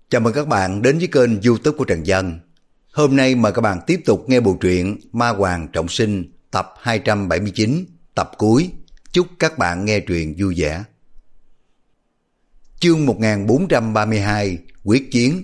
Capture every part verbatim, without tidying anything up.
Chào mừng các bạn đến với kênh YouTube của Trần Dân. Hôm nay mời các bạn tiếp tục nghe bộ truyện Ma Hoàng Trọng Sinh tập hai trăm bảy mươi chín, tập cuối. Chúc các bạn nghe truyện vui vẻ. Chương một nghìn bốn trăm ba mươi hai, Quyết chiến.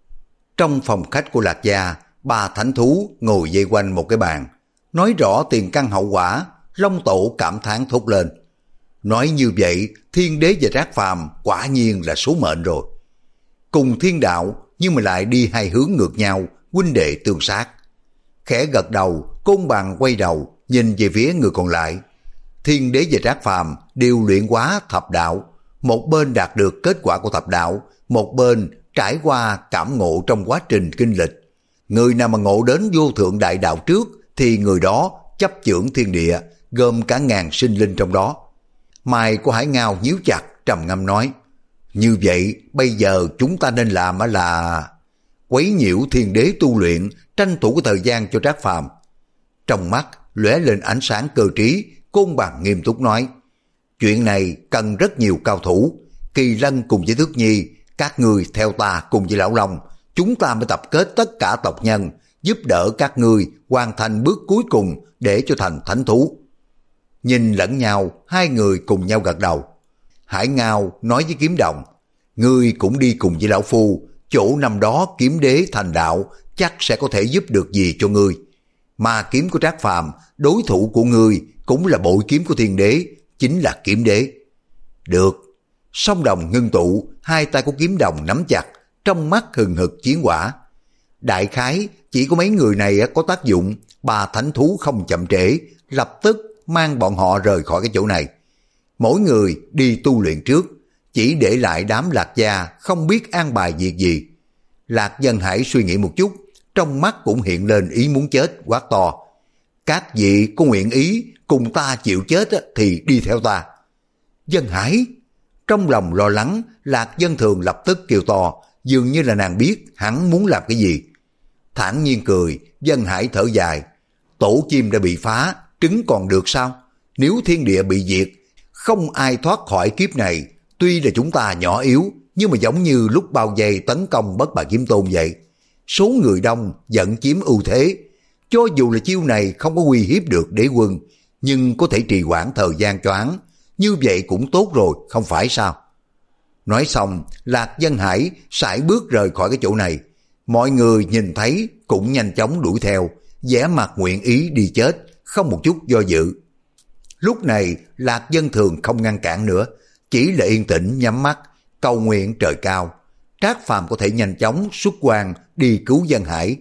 Trong phòng khách của Lạc Gia, ba thánh thú ngồi vây quanh một cái bàn. Nói rõ tiền căn hậu quả, Long Tổ cảm thán thốt lên. Nói như vậy, Thiên Đế và Trác Phàm quả nhiên là số mệnh rồi. Cùng thiên đạo nhưng mà lại đi hai hướng ngược nhau, huynh đệ tương sát. Khẽ gật đầu, Côn Bằng quay đầu nhìn về phía người còn lại. Thiên Đế và Trác Phàm đều luyện hóa thập đạo, một bên đạt được kết quả của thập đạo, một bên trải qua cảm ngộ trong quá trình kinh lịch. Người nào mà ngộ đến vô thượng đại đạo trước thì người đó chấp chưởng thiên địa, gồm cả ngàn sinh linh trong đó. Mày của Hải Ngao nhíu chặt, trầm ngâm nói: như vậy bây giờ chúng ta nên làm là quấy nhiễu Thiên Đế tu luyện, tranh thủ cái thời gian cho Trác Phàm. Trong mắt lóe lên ánh sáng cơ trí, Côn Bằng nghiêm túc nói: chuyện này cần rất nhiều cao thủ. Kỳ Lân cùng với Thước Nhi, các người theo ta cùng với Lão Long, chúng ta mới tập kết tất cả tộc nhân, giúp đỡ các ngươi hoàn thành bước cuối cùng để cho thành thánh thú. Nhìn lẫn nhau, hai người cùng nhau gật đầu. Hải Ngao nói với Kiếm Đồng: ngươi cũng đi cùng với lão phu, chỗ năm đó Kiếm Đế thành đạo chắc sẽ có thể giúp được gì cho ngươi. Mà kiếm của Trác Phàm, đối thủ của ngươi cũng là bội kiếm của Thiên Đế, chính là Kiếm Đế. Được. Song đồng ngưng tụ, hai tay của Kiếm Đồng nắm chặt, trong mắt hừng hực chiến hỏa. Đại khái chỉ có mấy người này có tác dụng, ba thánh thú không chậm trễ, lập tức mang bọn họ rời khỏi cái chỗ này. Mỗi người đi tu luyện trước, chỉ để lại đám Lạc Gia không biết an bài việc gì. Lạc Dân Hải suy nghĩ một chút, trong mắt cũng hiện lên ý muốn chết, quát to: các vị có nguyện ý cùng ta chịu chết thì đi theo ta. Dân Hải! Trong lòng lo lắng, Lạc Dân Thường lập tức kêu to, dường như là nàng biết hắn muốn làm cái gì. Thản nhiên cười, Dân Hải thở dài: tổ chim đã bị phá, trứng còn được sao? Nếu thiên địa bị diệt, không ai thoát khỏi kiếp này. Tuy là chúng ta nhỏ yếu, nhưng mà giống như lúc bao vây tấn công Bất Bại Kiếm Tôn vậy. Số người đông vẫn chiếm ưu thế. Cho dù là chiêu này không có uy hiếp được đế quân, nhưng có thể trì hoãn thời gian cho hắn. Như vậy cũng tốt rồi, không phải sao? Nói xong, Lạc Dân Hải sải bước rời khỏi cái chỗ này. Mọi người nhìn thấy cũng nhanh chóng đuổi theo, vẻ mặt nguyện ý đi chết, không một chút do dự. Lúc này Lạc Dân Thường không ngăn cản nữa, chỉ là yên tĩnh nhắm mắt, cầu nguyện trời cao. Trác Phàm có thể nhanh chóng xuất quan đi cứu Dân Hải.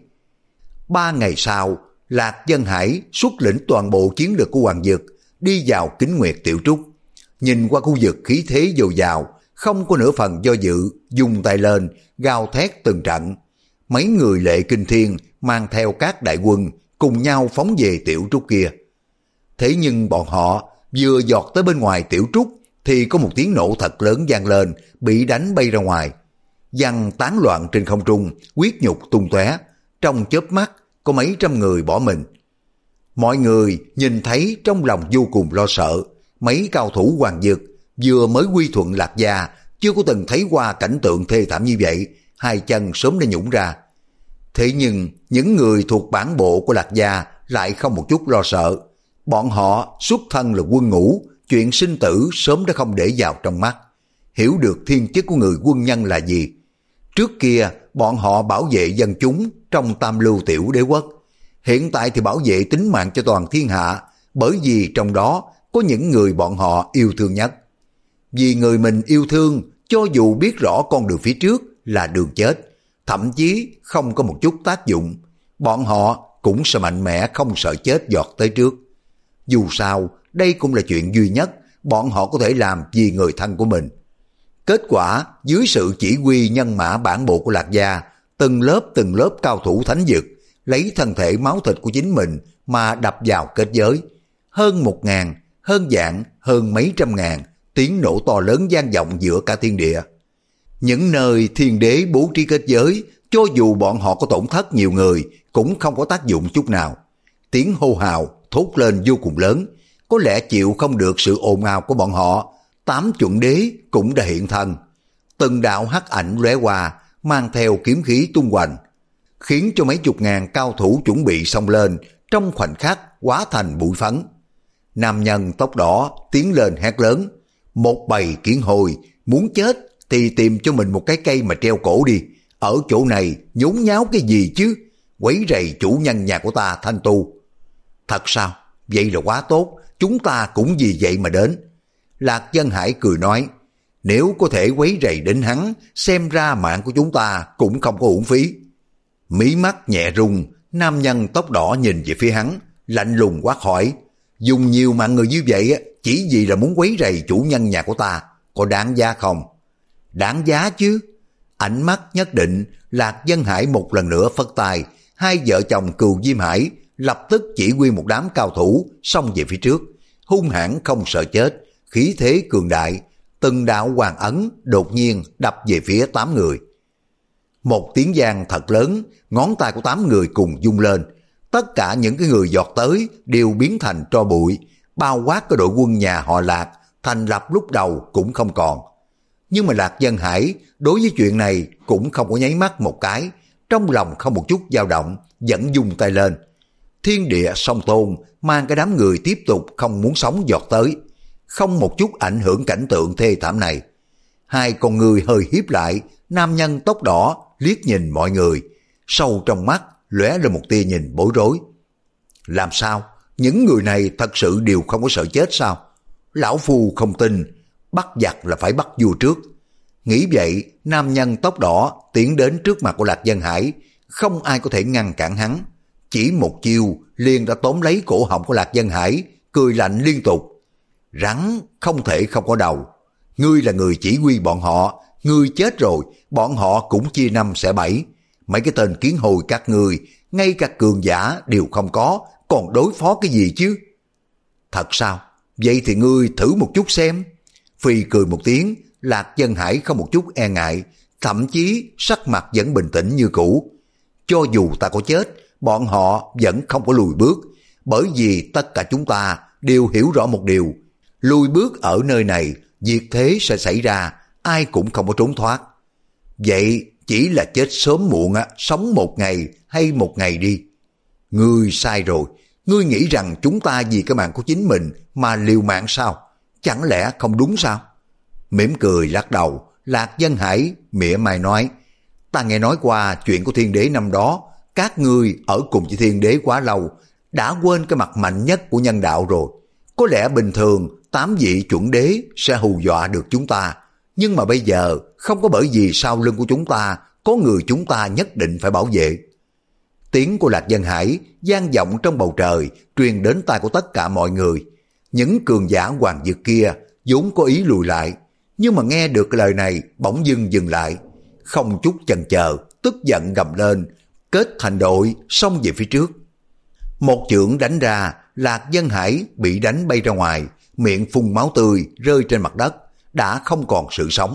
Ba ngày sau, Lạc Dân Hải xuất lĩnh toàn bộ chiến lược của Hoàng Dực, đi vào Kính Nguyệt Tiểu Trúc. Nhìn qua khu vực khí thế dồi dào, không có nửa phần do dự, dùng tay lên, gào thét từng trận. Mấy người lệ kinh thiên mang theo các đại quân cùng nhau phóng về Tiểu Trúc kia. Thế nhưng bọn họ vừa giọt tới bên ngoài Tiểu Trúc thì có một tiếng nổ thật lớn vang lên, bị đánh bay ra ngoài. Văng tán loạn trên không trung, huyết nhục tung tóe. Trong chớp mắt có mấy trăm người bỏ mình. Mọi người nhìn thấy trong lòng vô cùng lo sợ. Mấy cao thủ Hoàng Dực vừa mới quy thuận Lạc Gia, chưa có từng thấy qua cảnh tượng thê thảm như vậy, hai chân sớm đã nhũn ra. Thế nhưng những người thuộc bản bộ của Lạc Gia lại không một chút lo sợ. Bọn họ xuất thân là quân ngũ, chuyện sinh tử sớm đã không để vào trong mắt. Hiểu được thiên chức của người quân nhân là gì. Trước kia bọn họ bảo vệ dân chúng trong Tam Lưu Tiểu Đế Quốc. Hiện tại thì bảo vệ tính mạng cho toàn thiên hạ, bởi vì trong đó có những người bọn họ yêu thương nhất. Vì người mình yêu thương, cho dù biết rõ con đường phía trước là đường chết, thậm chí không có một chút tác dụng, bọn họ cũng sẽ mạnh mẽ không sợ chết giọt tới trước. Dù sao, đây cũng là chuyện duy nhất bọn họ có thể làm vì người thân của mình. Kết quả, dưới sự chỉ huy nhân mã bản bộ của Lạc Gia, từng lớp từng lớp cao thủ thánh dực, lấy thân thể máu thịt của chính mình mà đập vào kết giới. Hơn một ngàn, hơn vạn, hơn mấy trăm ngàn, tiếng nổ to lớn vang vọng giữa cả thiên địa. Những nơi thiên đế bố trí kết giới, cho dù bọn họ có tổn thất nhiều người, cũng không có tác dụng chút nào. Tiếng hô hào thốt lên vô cùng lớn, có lẽ chịu không được sự ồn ào của bọn họ. Tám chuẩn đế cũng đã hiện thân. Từng đạo hắc ảnh lóe qua, mang theo kiếm khí tung hoành, khiến cho mấy chục ngàn cao thủ chuẩn bị xông lên trong khoảnh khắc hóa thành bụi phấn. Nam nhân tóc đỏ tiến lên hét lớn, một bầy kiến hồi, muốn chết thì tìm cho mình một cái cây mà treo cổ đi, ở chỗ này nhốn nháo cái gì chứ, quấy rầy chủ nhân nhà của ta Thanh Tu. Thật sao? Vậy là quá tốt, chúng ta cũng vì vậy mà đến. Lạc Dân Hải cười nói, nếu có thể quấy rầy đến hắn, xem ra mạng của chúng ta cũng không có uổng phí. Mí mắt nhẹ rung, nam nhân tóc đỏ nhìn về phía hắn, lạnh lùng quát hỏi, dùng nhiều mạng người như vậy chỉ vì là muốn quấy rầy chủ nhân nhà của ta, có đáng giá không? Đáng giá chứ. Ánh mắt nhất định. Lạc Dân Hải một lần nữa phất tay, hai vợ chồng Cừu Diêm Hải lập tức chỉ huy một đám cao thủ xông về phía trước, hung hãn không sợ chết, khí thế cường đại, từng đạo hoàng ấn đột nhiên đập về phía tám người. Một tiếng vang thật lớn, ngón tay của tám người cùng rung lên, tất cả những cái người giọt tới đều biến thành tro bụi, bao quát cái đội quân nhà họ Lạc thành lập lúc đầu cũng không còn. Nhưng mà Lạc Dân Hải đối với chuyện này cũng không có nháy mắt một cái, trong lòng không một chút dao động, vẫn dùng tay lên. Thiên địa song tôn mang cái đám người tiếp tục không muốn sống giọt tới, không một chút ảnh hưởng cảnh tượng thê thảm này. Hai con người hơi hiếp lại, nam nhân tóc đỏ liếc nhìn mọi người, sâu trong mắt lóe lên một tia nhìn bối rối. Làm sao? Những người này thật sự đều không có sợ chết sao? Lão Phu không tin, bắt giặc là phải bắt vua trước. Nghĩ vậy, nam nhân tóc đỏ tiến đến trước mặt của Lạc Dân Hải, không ai có thể ngăn cản hắn. Chỉ một chiêu liền đã tóm lấy cổ họng của Lạc Dân Hải, cười lạnh liên tục. Rắn không thể không có đầu. Ngươi là người chỉ huy bọn họ, ngươi chết rồi, bọn họ cũng chia năm xẻ bảy. Mấy cái tên kiến hồi các ngươi, ngay cả cường giả đều không có, còn đối phó cái gì chứ? Thật sao? Vậy thì ngươi thử một chút xem. Phi cười một tiếng, Lạc Dân Hải không một chút e ngại, thậm chí sắc mặt vẫn bình tĩnh như cũ. Cho dù ta có chết, bọn họ vẫn không có lùi bước, bởi vì tất cả chúng ta đều hiểu rõ một điều, lùi bước ở nơi này, diệt thế sẽ xảy ra, ai cũng không có trốn thoát. Vậy chỉ là chết sớm muộn á, sống một ngày hay một ngày đi. Ngươi sai rồi, ngươi nghĩ rằng chúng ta vì cái mạng của chính mình mà liều mạng sao? Chẳng lẽ không đúng sao? Mỉm cười lắc đầu, Lạc Dân Hải mỉa mai nói, ta nghe nói qua chuyện của thiên đế năm đó, các ngươi ở cùng với thiên đế quá lâu, đã quên cái mặt mạnh nhất của nhân đạo rồi. Có lẽ bình thường tám vị chuẩn đế sẽ hù dọa được chúng ta, nhưng mà bây giờ không có bởi vì sau lưng của chúng ta có người chúng ta nhất định phải bảo vệ. Tiếng của Lạc Dân Hải vang vọng trong bầu trời, truyền đến tai của tất cả mọi người. Những cường giả hoàng dược kia vốn có ý lùi lại, nhưng mà nghe được lời này bỗng dưng dừng lại, không chút chần chờ, tức giận gầm lên, kết thành đội xông về phía trước. Một chưởng đánh ra, Lạc Dân Hải bị đánh bay ra ngoài, miệng phun máu tươi rơi trên mặt đất, đã không còn sự sống.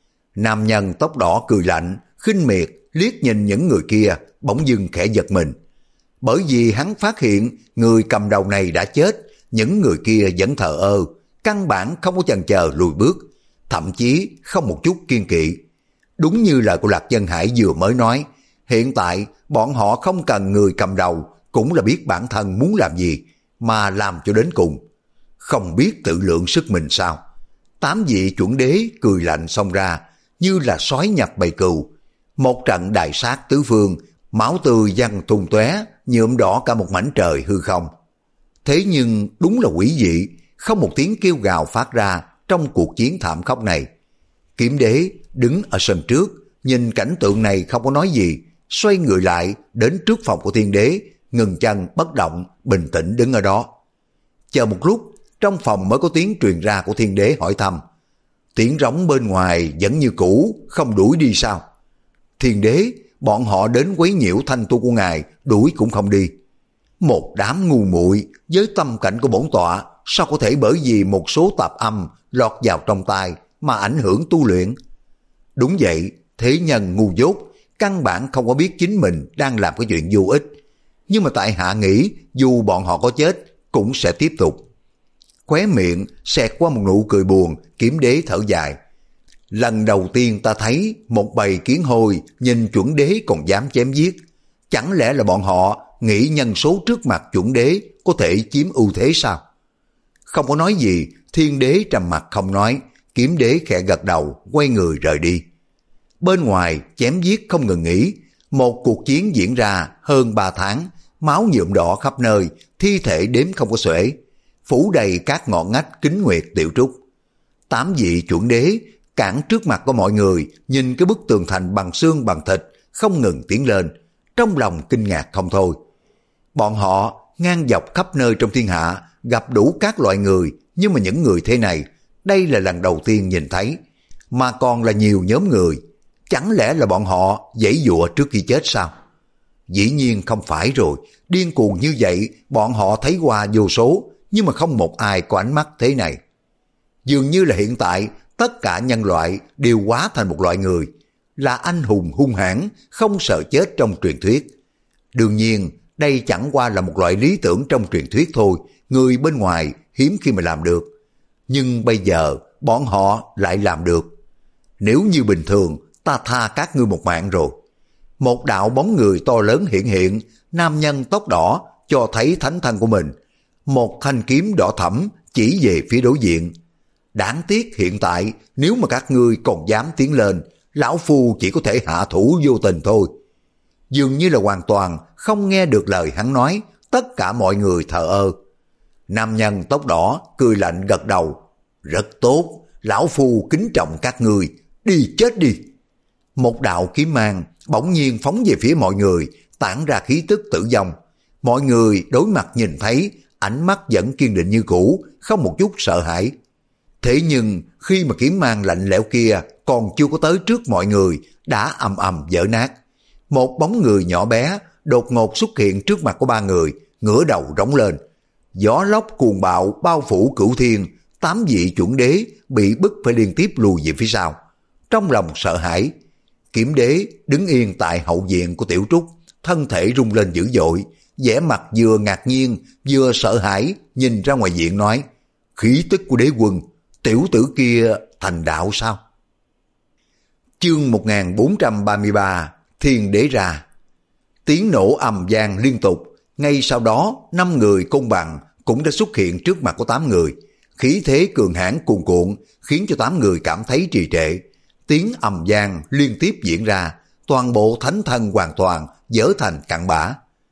Nam nhân tóc đỏ cười lạnh, khinh miệt liếc nhìn những người kia, bỗng dưng khẽ giật mình. Bởi vì hắn phát hiện người cầm đầu này đã chết, những người kia vẫn thờ ơ, căn bản không có chần chờ lùi bước, thậm chí không một chút kiên kỵ. Đúng như lời của Lạc Dân Hải vừa mới nói, hiện tại bọn họ không cần người cầm đầu, cũng là biết bản thân muốn làm gì, mà làm cho đến cùng. Không biết tự lượng sức mình sao? Tám vị chuẩn đế cười lạnh xông ra, như là sói nhập bầy cừu. Một trận đại sát tứ phương, máu tươi văng tung tóe, nhuộm đỏ cả một mảnh trời hư không. Thế nhưng đúng là quỷ dị, không một tiếng kêu gào phát ra trong cuộc chiến thảm khốc này. Kiếm đế đứng ở sân trước, nhìn cảnh tượng này không có nói gì, xoay người lại đến trước phòng của thiên đế, ngừng chân bất động, bình tĩnh đứng ở đó. Chờ một lúc, trong phòng mới có tiếng truyền ra của thiên đế hỏi thăm. Tiếng rống bên ngoài vẫn như cũ, không đuổi đi sao? Thiên đế, bọn họ đến quấy nhiễu thanh tu của ngài, đuổi cũng không đi. Một đám ngu muội, với tâm cảnh của bổn tọa, sao có thể bởi vì một số tạp âm lọt vào trong tai mà ảnh hưởng tu luyện? Đúng vậy, thế nhân ngu dốt, căn bản không có biết chính mình đang làm cái chuyện vô ích. Nhưng mà tại hạ nghĩ, dù bọn họ có chết, cũng sẽ tiếp tục. Khóe miệng xẹt qua một nụ cười buồn, kiếm đế thở dài. Lần đầu tiên ta thấy một bầy kiến hôi nhìn chuẩn đế còn dám chém giết. Chẳng lẽ là bọn họ nghĩ nhân số trước mặt chuẩn đế có thể chiếm ưu thế sao? Không có nói gì, thiên đế trầm mặt không nói, kiếm đế khẽ gật đầu, quay người rời đi. Bên ngoài chém giết không ngừng nghỉ, một cuộc chiến diễn ra hơn ba tháng, máu nhuộm đỏ khắp nơi, thi thể đếm không có xuể, phủ đầy các ngọn ngách kính nguyệt tiểu trúc. Tám vị chuẩn đế cản trước mặt của mọi người, nhìn cái bức tường thành bằng xương bằng thịt không ngừng tiến lên, trong lòng kinh ngạc không thôi. Bọn họ ngang dọc khắp nơi trong thiên hạ, gặp đủ các loại người, nhưng mà những người thế này, đây là lần đầu tiên nhìn thấy, mà còn là nhiều nhóm người. Chẳng lẽ là bọn họ giãy giụa trước khi chết sao? Dĩ nhiên không phải rồi, điên cuồng như vậy bọn họ thấy qua vô số, nhưng mà không một ai có ánh mắt thế này. Dường như là hiện tại tất cả nhân loại đều hóa thành một loại người, là anh hùng hung hãn, không sợ chết trong truyền thuyết. Đương nhiên, đây chẳng qua là một loại lý tưởng trong truyền thuyết thôi, người bên ngoài hiếm khi mà làm được. Nhưng bây giờ, bọn họ lại làm được. Nếu như bình thường, ta tha các ngươi một mạng rồi. Một đạo bóng người to lớn hiện hiện, nam nhân tóc đỏ cho thấy thánh thân của mình. Một thanh kiếm đỏ thẫm chỉ về phía đối diện. Đáng tiếc hiện tại, nếu mà các ngươi còn dám tiến lên, lão phu chỉ có thể hạ thủ vô tình thôi. Dường như là hoàn toàn không nghe được lời hắn nói, tất cả mọi người thờ ơ. Nam nhân tóc đỏ cười lạnh gật đầu. Rất tốt, lão phu kính trọng các ngươi, đi chết đi. Một đạo kiếm mang bỗng nhiên phóng về phía mọi người, tản ra khí tức tử vong. Mọi người đối mặt nhìn thấy, ánh mắt vẫn kiên định như cũ, không một chút sợ hãi. Thế nhưng khi mà kiếm mang lạnh lẽo kia còn chưa có tới trước mọi người, đã ầm ầm vỡ nát. Một bóng người nhỏ bé đột ngột xuất hiện trước mặt của ba người, ngửa đầu rống lên. Gió lốc cuồng bạo bao phủ cửu thiên, tám vị chuẩn đế bị bức phải liên tiếp lùi về phía sau. Trong lòng sợ hãi, Kiếm đế đứng yên tại hậu viện của Tiểu Trúc, thân thể rung lên dữ dội, vẻ mặt vừa ngạc nhiên vừa sợ hãi, nhìn ra ngoài viện nói: khí tức của đế quân, tiểu tử kia thành đạo sao? Chương một nghìn bốn trăm ba mươi ba, Thiên đế ra. Tiếng nổ ầm vang liên tục, ngay sau đó năm người côn bằng cũng đã xuất hiện trước mặt của tám người. Khí thế cường hãn cuồn cuộn khiến cho tám người cảm thấy trì trệ. Tiếng ầm vang liên tiếp diễn ra, toàn bộ thánh thân hoàn toàn dỡ thành cặn bã.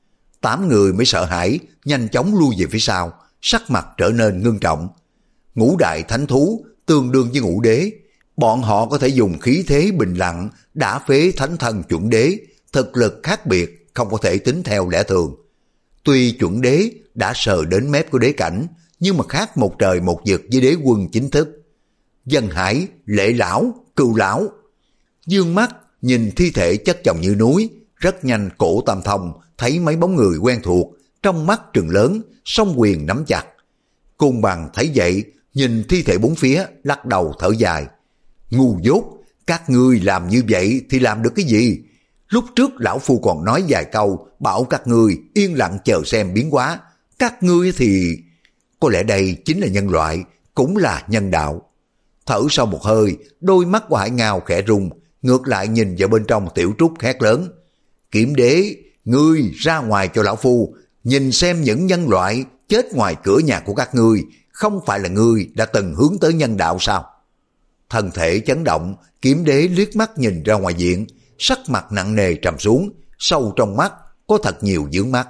Tám người mới sợ hãi, nhanh chóng lui về phía sau, sắc mặt trở nên ngưng trọng. Ngũ đại thánh thú tương đương với ngũ đế, bọn họ có thể dùng khí thế bình lặng đả phế thánh thân chuẩn đế, thực lực khác biệt không có thể tính theo lẽ thường. Tuy chuẩn đế đã sờ đến mép của đế cảnh, nhưng mà khác một trời một vực với đế quân chính thức. Dân Hải, Lệ lão, Cừu lão dương mắt nhìn thi thể chất chồng như núi, rất nhanh cổ tam thông thấy mấy bóng người quen thuộc, trong mắt trừng lớn, song quyền nắm chặt. Côn bằng thấy vậy, nhìn thi thể bốn phía, lắc đầu thở dài. Ngu dốt, các ngươi làm như vậy thì làm được cái gì? Lúc trước lão phu còn nói vài câu, bảo các ngươi yên lặng chờ xem biến hóa. Các ngươi thì... Có lẽ đây chính là nhân loại, cũng là nhân đạo. Thở sau một hơi, đôi mắt của Hải Ngao khẽ rung, ngược lại nhìn vào bên trong Tiểu Trúc hét lớn. Kiếm đế, ngươi ra ngoài cho lão phu, nhìn xem những nhân loại chết ngoài cửa nhà của các ngươi, không phải là ngươi đã từng hướng tới nhân đạo sao? Thân thể chấn động, Kiếm đế liếc mắt nhìn ra ngoài viện, sắc mặt nặng nề trầm xuống, sâu trong mắt có thật nhiều vướng mắt.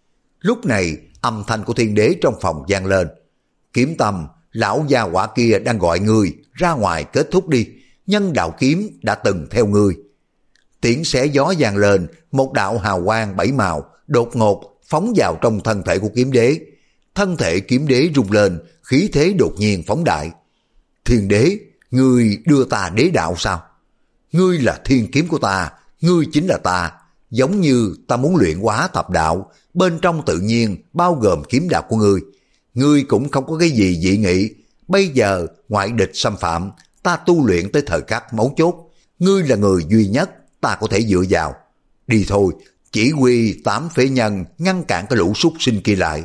Lúc này âm thanh của Thiên đế trong phòng vang lên. Kiếm Tâm, lão gia hỏa kia đang gọi ngươi ra ngoài kết thúc đi, nhân đạo kiếm đã từng theo ngươi. Tiếng xé gió vang lên, một đạo hào quang bảy màu đột ngột phóng vào trong thân thể của Kiếm đế. Thân thể Kiếm đế rung lên, khí thế đột nhiên phóng đại. Thiên đế, ngươi đưa ta đế đạo sao? Ngươi là thiên kiếm của ta, ngươi chính là ta. Giống như ta muốn luyện hóa thập đạo, bên trong tự nhiên bao gồm kiếm đạo của ngươi. Ngươi cũng không có cái gì dị nghị. Bây giờ ngoại địch xâm phạm, ta tu luyện tới thời khắc mấu chốt. Ngươi là người duy nhất ta có thể dựa vào. Đi thôi, chỉ huy tám phế nhân ngăn cản cái lũ súc sinh kia lại.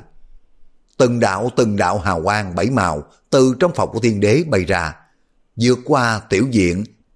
Từng đạo từng đạo hào quang bảy màu từ trong phòng của Thiên đế bay ra, vượt qua tiểu viện,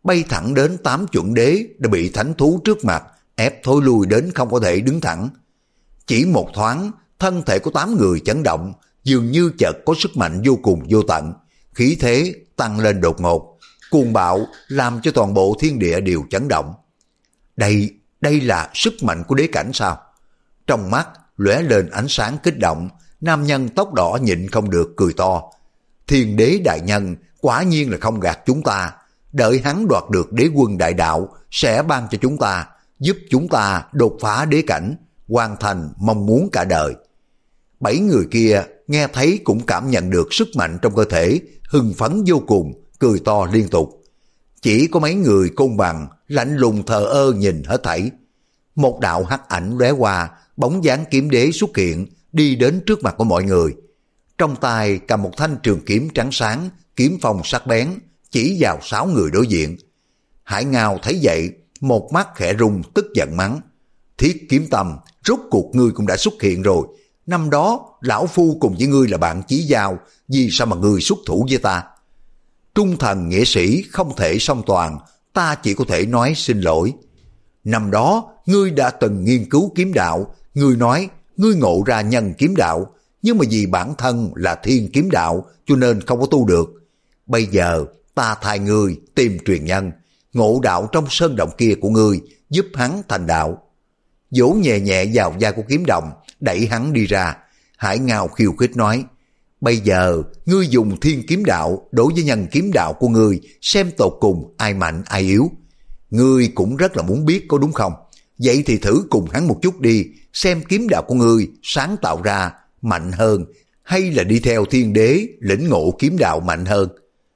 bay thẳng đến tám chuẩn đế đã bị thánh thú trước mặt ép thối lui đến không có thể đứng thẳng. Chỉ một thoáng, thân thể của tám người chấn động, dường như chợt có sức mạnh vô cùng vô tận, khí thế tăng lên đột ngột, cuồng bạo làm cho toàn bộ thiên địa đều chấn động. Đây, đây là sức mạnh của đế cảnh sao? Trong mắt lóe lên ánh sáng kích động, nam nhân tóc đỏ nhịn không được cười to. Thiên đế đại nhân quả nhiên là không gạt chúng ta, đợi hắn đoạt được đế quân đại đạo sẽ ban cho chúng ta, giúp chúng ta đột phá đế cảnh, hoàn thành mong muốn cả đời. Bảy người kia nghe thấy cũng cảm nhận được sức mạnh trong cơ thể, hưng phấn vô cùng, cười to liên tục. Chỉ có mấy người côn bằng lạnh lùng thờ ơ nhìn hết thảy. Một đạo hắc ảnh lóe qua, bóng dáng kiếm đế xuất hiện, đi đến trước mặt của mọi người. Trong tay cầm một thanh trường kiếm trắng sáng, kiếm phong sắc bén, chỉ vào sáu người đối diện. Hải Ngao thấy vậy, một mắt khẽ rung, tức giận mắng: Thiết Kiếm Tâm, rốt cuộc ngươi cũng đã xuất hiện rồi. Năm đó lão phu cùng với ngươi là bạn chí giao, vì sao mà ngươi xuất thủ với ta? Trung thần nghĩa sĩ không thể song toàn, ta chỉ có thể nói xin lỗi. Năm đó ngươi đã từng nghiên cứu kiếm đạo, ngươi nói ngươi ngộ ra nhân kiếm đạo, nhưng mà vì bản thân là thiên kiếm đạo cho nên không có tu được. Bây giờ ta thay ngươi tìm truyền nhân, ngộ đạo trong sơn động kia của ngươi, giúp hắn thành đạo. Vỗ nhẹ nhẹ vào vai của kiếm đồng, đẩy hắn đi ra. Hải Ngao khiêu khích nói: Bây giờ ngươi dùng thiên kiếm đạo đối với nhân kiếm đạo của ngươi, xem tột cùng ai mạnh ai yếu. Ngươi cũng rất là muốn biết có đúng không? Vậy thì thử cùng hắn một chút đi, xem kiếm đạo của ngươi sáng tạo ra mạnh hơn, hay là đi theo thiên đế lĩnh ngộ kiếm đạo mạnh hơn.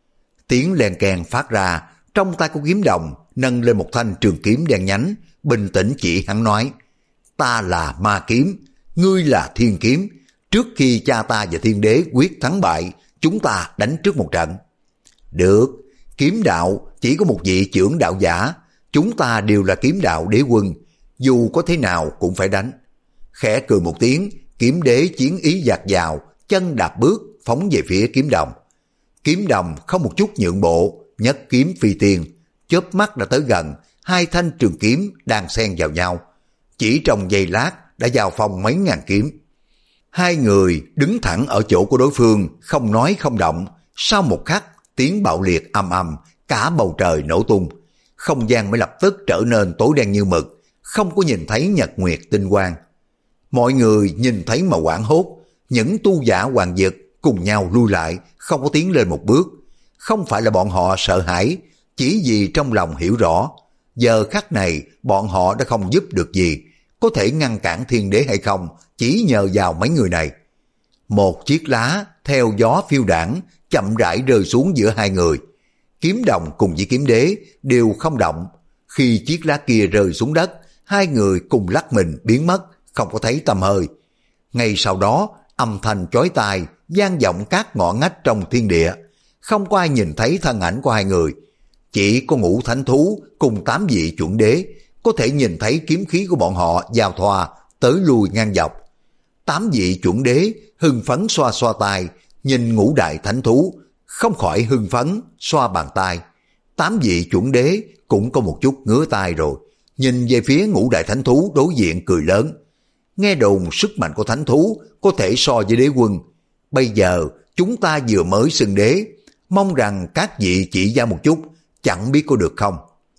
Tiếng len keng phát ra, trong tay của kiếm đồng nâng lên một thanh trường kiếm đen nhánh, bình tĩnh chỉ hắn nói: Ta là ma kiếm, ngươi là thiên kiếm. Trước khi cha ta và thiên đế quyết thắng bại, chúng ta đánh trước một trận. Được, kiếm đạo chỉ có một vị trưởng đạo giả, chúng ta đều là kiếm đạo đế quân, dù có thế nào cũng phải đánh. Khẽ cười một tiếng, kiếm đế chiến ý dạt dào, chân đạp bước phóng về phía kiếm đồng. Kiếm đồng không một chút nhượng bộ, nhất kiếm phi tiên, chớp mắt đã tới gần, hai thanh trường kiếm đang xen vào nhau. Chỉ trong giây lát đã giao phong mấy ngàn kiếm. Hai người đứng thẳng ở chỗ của đối phương, không nói không động. Sau một khắc, tiếng bạo liệt ầm ầm, cả bầu trời nổ tung. Không gian mới lập tức trở nên tối đen như mực, không có nhìn thấy nhật nguyệt tinh quang. Mọi người nhìn thấy mà hoảng hốt, những tu giả hoàng dực cùng nhau lui lại, không có tiến lên một bước. Không phải là bọn họ sợ hãi, chỉ vì trong lòng hiểu rõ, giờ khắc này bọn họ đã không giúp được gì, có thể ngăn cản thiên đế hay không, chỉ nhờ vào mấy người này. Một chiếc lá theo gió phiêu đãng chậm rãi rơi xuống giữa hai người. Kiếm đồng cùng với kiếm đế đều không động. Khi chiếc lá kia rơi xuống đất, hai người cùng lắc mình biến mất, không có thấy tăm hơi. Ngay sau đó, âm thanh chói tai vang vọng các ngõ ngách trong thiên địa. Không có ai nhìn thấy thân ảnh của hai người. Chỉ có ngũ thánh thú cùng tám vị chuẩn đế có thể nhìn thấy kiếm khí của bọn họ giao thoa tới lui ngang dọc. Tám vị chuẩn đế hưng phấn xoa xoa tay, nhìn ngũ đại thánh thú, không khỏi hưng phấn xoa bàn tay. Tám vị chuẩn đế cũng có một chút ngứa tai rồi, nhìn về phía ngũ đại thánh thú đối diện cười lớn. Nghe đồn sức mạnh của thánh thú có thể so với đế quân. Bây giờ chúng ta vừa mới xưng đế, mong rằng các vị chỉ ra một chút, chẳng biết có được không?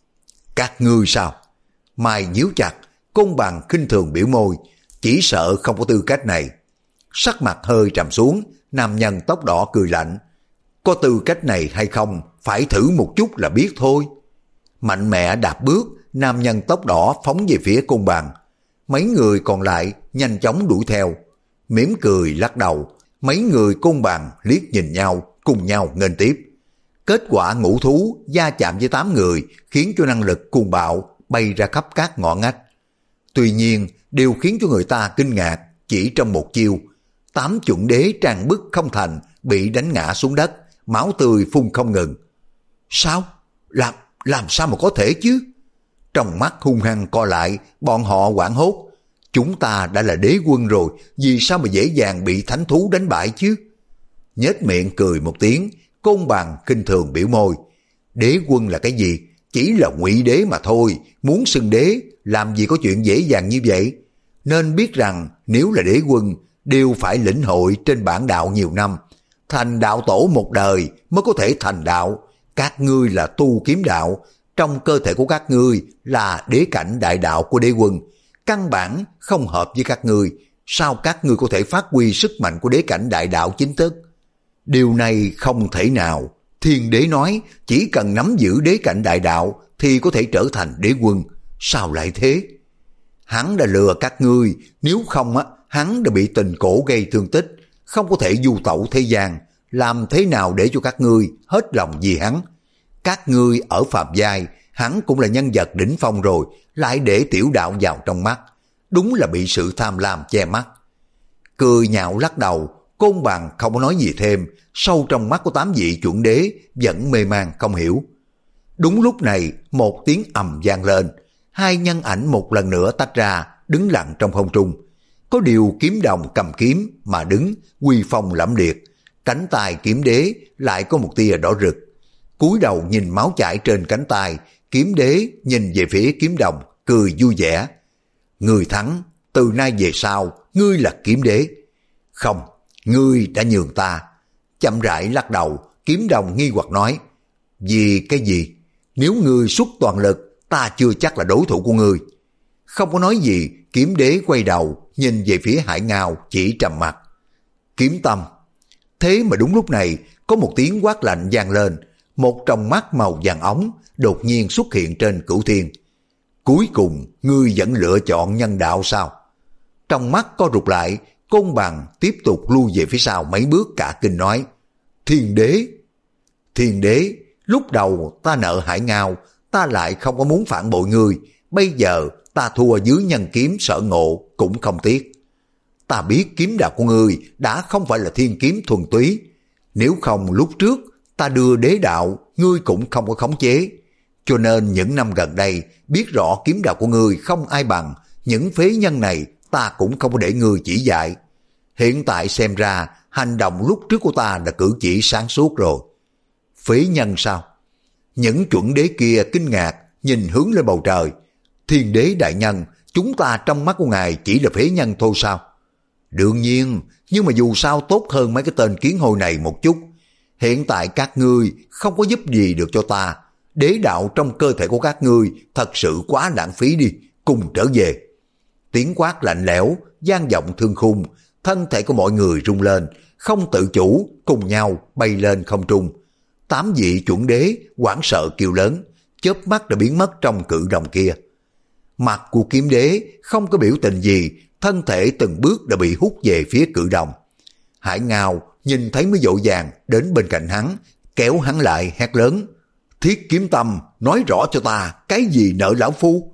Các ngươi sao? Mày nhíu chặt, Côn Bằng khinh thường biểu môi, chỉ sợ không có tư cách này. Sắc mặt hơi trầm xuống, nam nhân tóc đỏ cười lạnh. Có tư cách này hay không, phải thử một chút là biết thôi. Mạnh mẽ đạp bước, nam nhân tóc đỏ phóng về phía Côn Bằng. Mấy người còn lại nhanh chóng đuổi theo. Mỉm cười lắc đầu, mấy người Côn Bằng liếc nhìn nhau, cùng nhau nghênh tiếp. Kết quả ngũ thú va chạm với tám người khiến cho năng lực cuồng bạo bay ra khắp các ngõ ngách. Tuy nhiên, điều khiến cho người ta kinh ngạc, chỉ trong một chiêu, tám chuẩn đế trang bức không thành, bị đánh ngã xuống đất, máu tươi phun không ngừng. Sao? Làm, làm sao mà có thể chứ? Trong mắt hung hăng co lại, bọn họ hoảng hốt. Chúng ta đã là đế quân rồi, vì sao mà dễ dàng bị thánh thú đánh bại chứ? Nhếch miệng cười một tiếng, Côn Bằng khinh thường biểu môi. Đế quân là cái gì? chỉ là ngụy đế mà thôi, muốn xưng đế, làm gì có chuyện dễ dàng như vậy. Nên biết rằng nếu là đế quân, đều phải lĩnh hội trên bản đạo nhiều năm, thành đạo tổ một đời mới có thể thành đạo. Các ngươi là tu kiếm đạo, trong cơ thể của các ngươi là đế cảnh đại đạo của đế quân, căn bản không hợp với các ngươi, sao các ngươi có thể phát huy sức mạnh của đế cảnh đại đạo chính thức? Điều này không thể nào. Thiên đế nói chỉ cần nắm giữ đế cảnh đại đạo thì có thể trở thành đế quân, sao lại thế? Hắn đã lừa các ngươi, nếu không á, hắn đã bị tình cổ gây thương tích, không có thể du tẩu thế gian, làm thế nào để cho các ngươi hết lòng vì hắn? Các ngươi ở phàm giai, hắn cũng là nhân vật đỉnh phong rồi, lại để tiểu đạo vào trong mắt, đúng là bị sự tham lam che mắt. Cười nhạo lắc đầu, Côn Bằng không có nói gì thêm, sâu trong mắt của tám vị chuẩn đế vẫn mê man không hiểu. Đúng lúc này, một tiếng ầm vang lên, hai nhân ảnh một lần nữa tách ra, đứng lặng trong không trung. Có điều kiếm đồng cầm kiếm mà đứng, uy phong lẫm liệt, cánh tay kiếm đế lại có một tia đỏ rực. Cúi đầu nhìn máu chảy trên cánh tay, kiếm đế nhìn về phía kiếm đồng, cười vui vẻ. Ngươi thắng, từ nay về sau, ngươi là kiếm đế. Không, ngươi đã nhường ta. Chậm rãi lắc đầu, kiếm đồng nghi hoặc nói. Vì cái gì? Nếu ngươi xuất toàn lực, ta chưa chắc là đối thủ của ngươi. Không có nói gì, kiếm đế quay đầu, nhìn về phía Hải Ngao, chỉ trầm mặt. Kiếm tâm. Thế mà đúng lúc này, có một tiếng quát lạnh vang lên, một tròng mắt màu vàng ống đột nhiên xuất hiện trên cửu thiên. Cuối cùng, ngươi vẫn lựa chọn nhân đạo sao? Trong mắt co rụt lại, Côn Bằng tiếp tục lui về phía sau mấy bước cả kinh nói. Thiên đế! Thiên đế! Lúc đầu ta nợ Hải Ngao, ta lại không có muốn phản bội ngươi, bây giờ ta thua dưới nhân kiếm Sở Ngộ cũng không tiếc. Ta biết kiếm đạo của ngươi đã không phải là thiên kiếm thuần túy, nếu không lúc trước ta đưa đế đạo, ngươi cũng không có khống chế. Cho nên những năm gần đây, biết rõ kiếm đạo của ngươi không ai bằng, những phế nhân này ta cũng không có để ngươi chỉ dạy. Hiện tại xem ra, hành động lúc trước của ta là cử chỉ sáng suốt rồi. Phế nhân sao? Những chuẩn đế kia kinh ngạc, nhìn hướng lên bầu trời. Thiên đế đại nhân, chúng ta trong mắt của ngài chỉ là phế nhân thôi sao? Đương nhiên, nhưng mà dù sao tốt hơn mấy cái tên kiến hồi này một chút. Hiện tại các ngươi không có giúp gì được cho ta. Đế đạo trong cơ thể của các ngươi thật sự quá lãng phí đi, cùng trở về. Tiếng quát lạnh lẽo, vang vọng thương khung, thân thể của mọi người rung lên, không tự chủ, cùng nhau bay lên không trung. Tám vị chuẩn đế hoảng sợ kêu lớn, chớp mắt đã biến mất trong cự đồng kia. Mặt của kiếm đế không có biểu tình gì, thân thể từng bước đã bị hút về phía cự đồng. Hải Ngao nhìn thấy mới vội vàng đến bên cạnh hắn, kéo hắn lại hét lớn. Thiết kiếm tâm, nói rõ cho ta, cái gì nợ lão phu?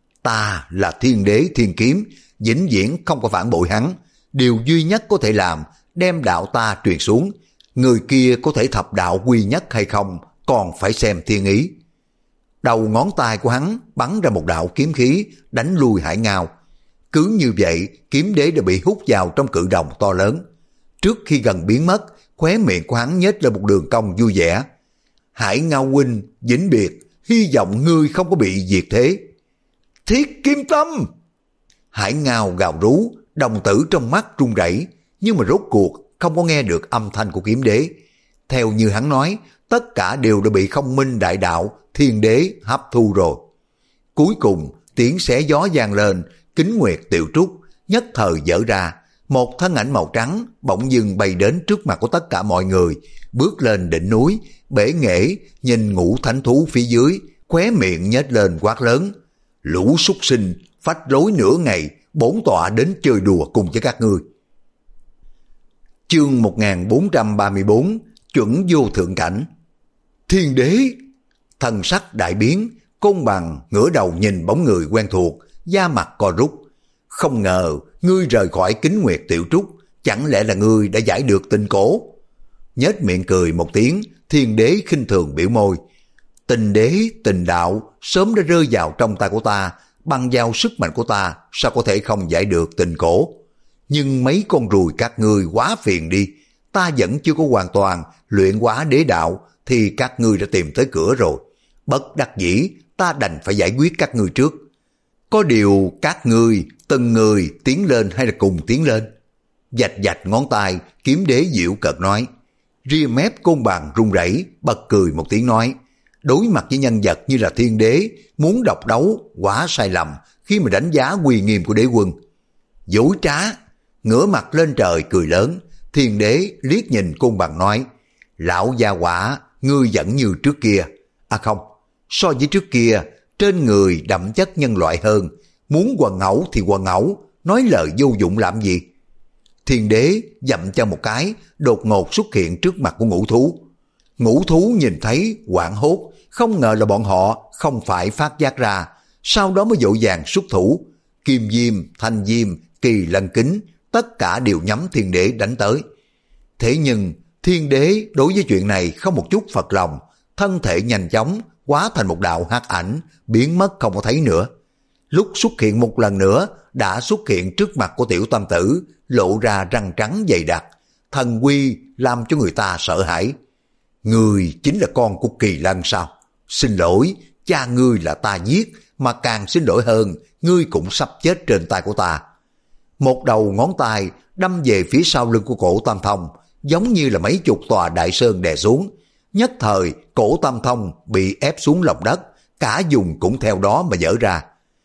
Ta là thiên đế thiên kiếm, vĩnh viễn không có phản bội hắn. Điều duy nhất có thể làm, đem đạo ta truyền xuống. Người kia có thể thập đạo quy nhất hay không, còn phải xem thiên ý. Đầu ngón tay của hắn bắn ra một đạo kiếm khí, đánh lui Hải Ngao. Cứ như vậy, kiếm đế đã bị hút vào trong cự đồng to lớn. Trước khi gần biến mất, khóe miệng của hắn nhếch lên một đường cong vui vẻ. Hải Ngao huynh, vĩnh biệt, hy vọng ngươi không có bị diệt thế. Thiết kiếm tâm! Hải Ngao gào rú, đồng tử trong mắt run rẩy, nhưng mà rốt cuộc không có nghe được âm thanh của kiếm đế. Theo như hắn nói, tất cả đều đã bị không minh đại đạo, thiên đế hấp thu rồi. Cuối cùng, tiếng xé gió vang lên, Kính Nguyệt Tiểu Trúc nhất thời dở ra, một thân ảnh màu trắng bỗng dưng bay đến trước mặt của tất cả mọi người, bước lên đỉnh núi, bể nghệ nhìn ngũ thánh thú phía dưới, khóe miệng nhếch lên quát lớn. Lũ súc sinh, phách rối nửa ngày, bổn tọa đến chơi đùa cùng với các ngươi. Chương một nghìn bốn trăm ba mươi bốn, chuẩn vô thượng cảnh. Thiên đế! Thần sắc đại biến, Côn Bằng ngửa đầu nhìn bóng người quen thuộc, da mặt co rút. Không ngờ, ngươi rời khỏi Kính Nguyệt Tiểu Trúc, chẳng lẽ là ngươi đã giải được tình cổ? Nhếch miệng cười một tiếng, thiên đế khinh thường biểu môi. Tình đế, tình đạo, sớm đã rơi vào trong tay của ta, bằng vào sức mạnh của ta, sao có thể không giải được tình cổ? Nhưng mấy con ruồi các ngươi quá phiền đi, ta vẫn chưa có hoàn toàn luyện hóa đế đạo, thì các ngươi đã tìm tới cửa rồi. Bất đắc dĩ, ta đành phải giải quyết các ngươi trước. Có điều các ngươi, từng người tiến lên hay là cùng tiến lên? Dạch dạch ngón tay, kiếm đế giễu cợt nói. Ria mép Côn Bằng run rẩy, bật cười một tiếng nói. Đối mặt với nhân vật như là thiên đế, muốn độc đấu, quá sai lầm khi mà đánh giá uy nghiêm của đế quân. Dối trá, ngửa mặt lên trời cười lớn, thiên đế liếc nhìn Côn Bằng nói. Lão gia quả, ngươi vẫn như trước kia. À không, so với trước kia, trên người đậm chất nhân loại hơn, muốn quần ngẫu thì quần ngẫu, nói lời vô dụng làm gì? Thiên đế dậm chân một cái, đột ngột xuất hiện trước mặt của ngũ thú. Ngũ thú nhìn thấy hoảng hốt, không ngờ là bọn họ không phải phát giác ra, sau đó mới vội vàng xuất thủ. Kim Diêm, Thanh Diêm, Kỳ Lân Kính, tất cả đều nhắm thiên đế đánh tới. Thế nhưng thiên đế đối với chuyện này không một chút phật lòng, thân thể nhanh chóng hóa thành một đạo hắc ảnh, biến mất không có thấy nữa. Lúc xuất hiện một lần nữa, đã xuất hiện trước mặt của tiểu tam tử, lộ ra răng trắng dày đặc, thần uy làm cho người ta sợ hãi. Người chính là con của Kỳ Lân sao? Xin lỗi, cha ngươi là ta giết, mà càng xin lỗi hơn, ngươi cũng sắp chết trên tay của ta. Một đầu ngón tay đâm về phía sau lưng của cổ Tam Thông, giống như là mấy chục tòa đại sơn đè xuống. Nhất thời, cổ Tam Thông bị ép xuống lòng đất, cả vùng cũng theo đó mà vỡ ra.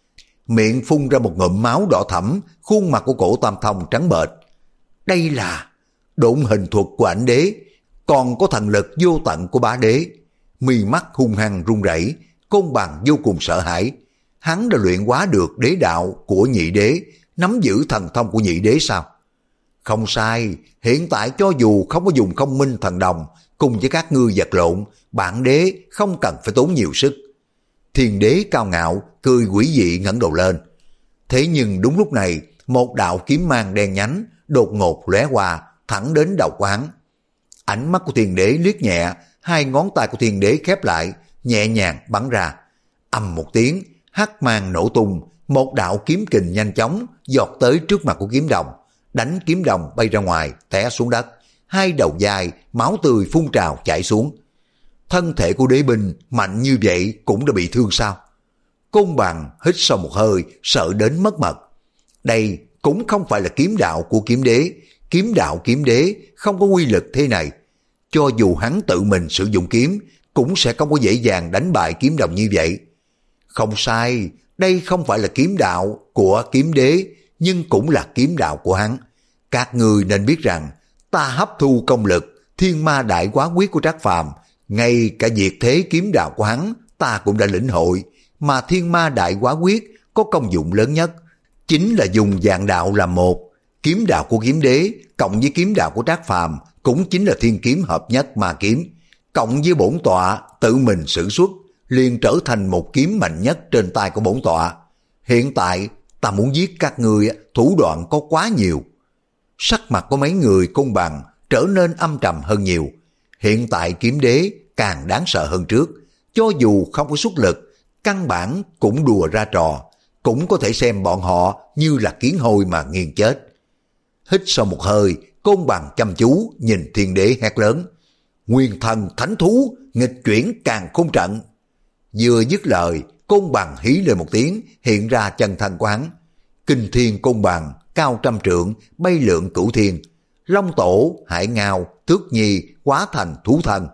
Miệng phun ra một ngụm máu đỏ thẫm, khuôn mặt của cổ Tam Thông trắng bệch. Đây là độn hình thuật của ảnh đế, còn có thần lực vô tận của bá đế. Mi mắt hung hăng run rẩy, Côn Bằng vô cùng sợ hãi. Hắn đã luyện hóa được đế đạo của nhị đế, nắm giữ thần thông của nhị đế sao? Không sai, hiện tại cho dù không có dùng không minh thần đồng, cùng với các ngươi vật lộn, bản đế không cần phải tốn nhiều sức. Thiên đế cao ngạo, cười quỷ dị ngẩng đầu lên. Thế nhưng đúng lúc này, một đạo kiếm mang đen nhánh, đột ngột lóe qua, thẳng đến đầu của hắn. Ánh mắt của thiên đế liếc nhẹ, hai ngón tay của thiên đế khép lại, nhẹ nhàng bắn ra. Ầm một tiếng, hắc mang nổ tung, một đạo kiếm kình nhanh chóng giọt tới trước mặt của kiếm đồng, đánh kiếm đồng bay ra ngoài, té xuống đất, hai đầu dài, máu tươi phun trào chảy xuống. Thân thể của đế binh mạnh như vậy cũng đã bị thương sao? Côn Bằng hít sâu một hơi, sợ đến mất mật. Đây cũng không phải là kiếm đạo của kiếm đế, kiếm đạo kiếm đế không có uy lực thế này. Cho dù hắn tự mình sử dụng kiếm, cũng sẽ không có dễ dàng đánh bại kiếm đồng như vậy. Không sai, đây không phải là kiếm đạo của kiếm đế, nhưng cũng là kiếm đạo của hắn. Các người nên biết rằng, ta hấp thu công lực, thiên ma đại quá quyết của Trác Phàm, ngay cả diệt thế kiếm đạo của hắn, ta cũng đã lĩnh hội, mà thiên ma đại quá quyết có công dụng lớn nhất, chính là dùng vạn đạo làm một. Kiếm đạo của kiếm đế, cộng với kiếm đạo của Trác Phàm, cũng chính là thiên kiếm hợp nhất ma kiếm, cộng với bổn tọa tự mình sử xuất, liền trở thành một kiếm mạnh nhất trên tay của bổn tọa. Hiện tại, ta muốn giết các ngươi, thủ đoạn có quá nhiều. Sắc mặt của mấy người Côn Bằng trở nên âm trầm hơn nhiều. Hiện tại kiếm đế càng đáng sợ hơn trước, cho dù không có xuất lực, căn bản cũng đùa ra trò, cũng có thể xem bọn họ như là kiến hôi mà nghiền chết. Hít sau một hơi, Côn Bằng chăm chú nhìn thiên đế hét lớn. Nguyên thần thánh thú, nghịch chuyển càng khôn trận. Vừa dứt lời, Côn Bằng hí lên một tiếng, hiện ra chân thân của hắn. Kinh thiên Côn Bằng, cao trăm trượng, bay lượn cửu thiên. Long tổ, hải ngao, tước nhi, hóa thành thú thân.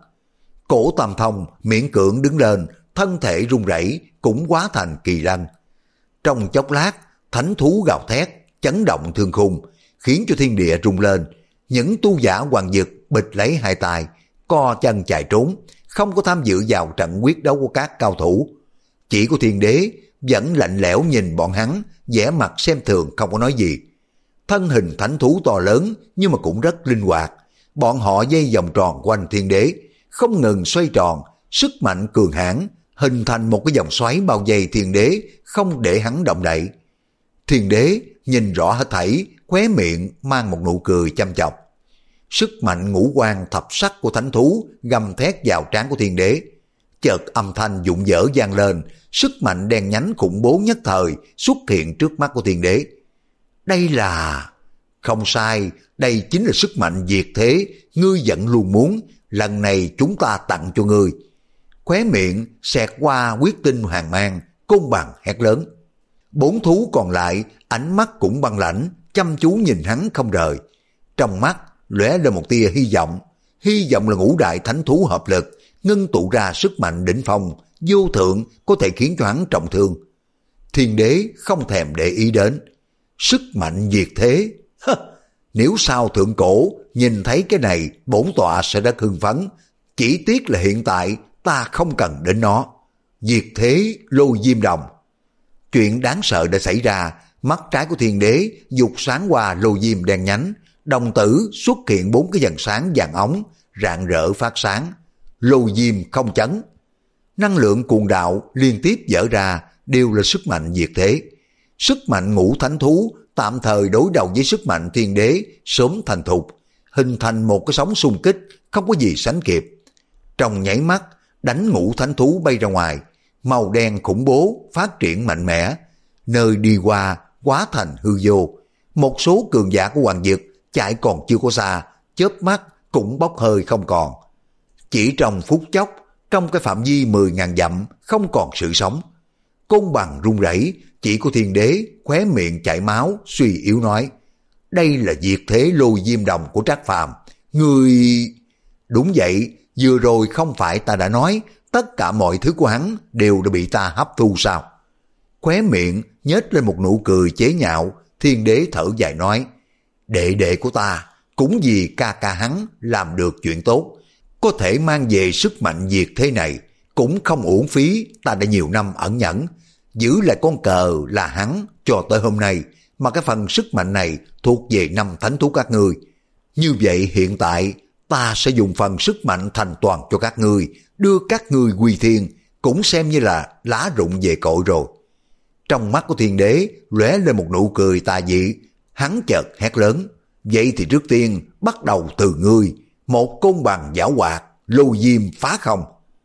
Cổ Tam Thông miễn cưỡng đứng lên, thân thể run rẩy cũng hóa thành kỳ lân. Trong chốc lát, thánh thú gào thét, chấn động thương khung, khiến cho thiên địa rung lên. Những tu giả hoàng dực bịch lấy hai tay, co chân chạy trốn, không có tham dự vào trận quyết đấu của các cao thủ. Chỉ có thiên đế vẫn lạnh lẽo nhìn bọn hắn, vẻ mặt xem thường không có nói gì. Thân hình thánh thú to lớn nhưng mà cũng rất linh hoạt. Bọn họ dây vòng tròn quanh thiên đế, không ngừng xoay tròn, sức mạnh cường hãn, hình thành một cái vòng xoáy bao vây thiên đế, không để hắn động đậy. Thiên đế nhìn rõ hết thảy, khóe miệng mang một nụ cười chăm chọc. Sức mạnh ngũ quan thập sắc của thánh thú gầm thét vào trán của thiên đế. Chợt âm thanh rụng rỡ vang lên, sức mạnh đen nhánh khủng bố nhất thời xuất hiện trước mắt của thiên đế. Đây là... Không sai, đây chính là sức mạnh diệt thế, ngươi vẫn luôn muốn, lần này chúng ta tặng cho ngươi. khóe miệng xẹt qua huyết tinh hoàng mang, côn bằng hét lớn. Bốn thú còn lại ánh mắt cũng băng lãnh, chăm chú nhìn hắn không rời. Trong mắt lóe lên một tia hy vọng, hy vọng là ngũ đại thánh thú hợp lực, ngưng tụ ra sức mạnh đỉnh phong, vô thượng có thể khiến cho hắn trọng thương. Thiên đế không thèm để ý đến. Sức mạnh diệt thế. Nếu sao thượng cổ nhìn thấy cái này, bổn tọa sẽ rất hưng phấn. Chỉ tiếc là hiện tại ta không cần đến nó. Diệt thế lôi diêm đồng. Chuyện đáng sợ đã xảy ra. Mắt trái của thiên đế dục sáng qua lôi diêm đen nhánh, đồng tử xuất hiện bốn cái dần sáng vàng ống, rạng rỡ phát sáng. Lôi diêm không chấn. Năng lượng cuồng đạo liên tiếp dở ra đều là sức mạnh diệt thế. Sức mạnh ngũ thánh thú tạm thời đối đầu với sức mạnh thiên đế sớm thành thục, hình thành một cái sóng xung kích không có gì sánh kịp. Trong nháy mắt đánh ngũ thánh thú bay ra ngoài, màu đen khủng bố phát triển mạnh mẽ, nơi đi qua hóa thành hư vô. Một số cường giả của hoàng dực chạy còn chưa có xa, chớp mắt cũng bốc hơi không còn. Chỉ trong phút chốc, trong cái phạm vi mười ngàn dặm không còn sự sống. Côn bằng run rẩy, chỉ có thiên đế khóe miệng chảy máu, suy yếu nói: đây là diệt thế lôi diêm đồng của Trác Phàm. Người... Đúng vậy, vừa rồi không phải ta đã nói tất cả mọi thứ của hắn đều đã bị ta hấp thu sao? Khóe miệng nhếch lên một nụ cười chế nhạo, thiên đế thở dài nói: đệ đệ của ta cũng vì ca ca hắn làm được chuyện tốt, có thể mang về sức mạnh diệt thế này, cũng không uổng phí ta đã nhiều năm ẩn nhẫn, giữ lại con cờ là hắn cho tới hôm nay, mà cái phần sức mạnh này thuộc về năm thánh thú các ngươi. Như vậy hiện tại ta sẽ dùng phần sức mạnh thành toàn cho các ngươi, đưa các ngươi quy thiên, cũng xem như là lá rụng về cội rồi. Trong mắt của thiên đế lóe lên một nụ cười tà dị, hắn chợt hét lớn: vậy thì trước tiên bắt đầu từ ngươi, một côn bằng giảo hoạt, lôi diêm phá không.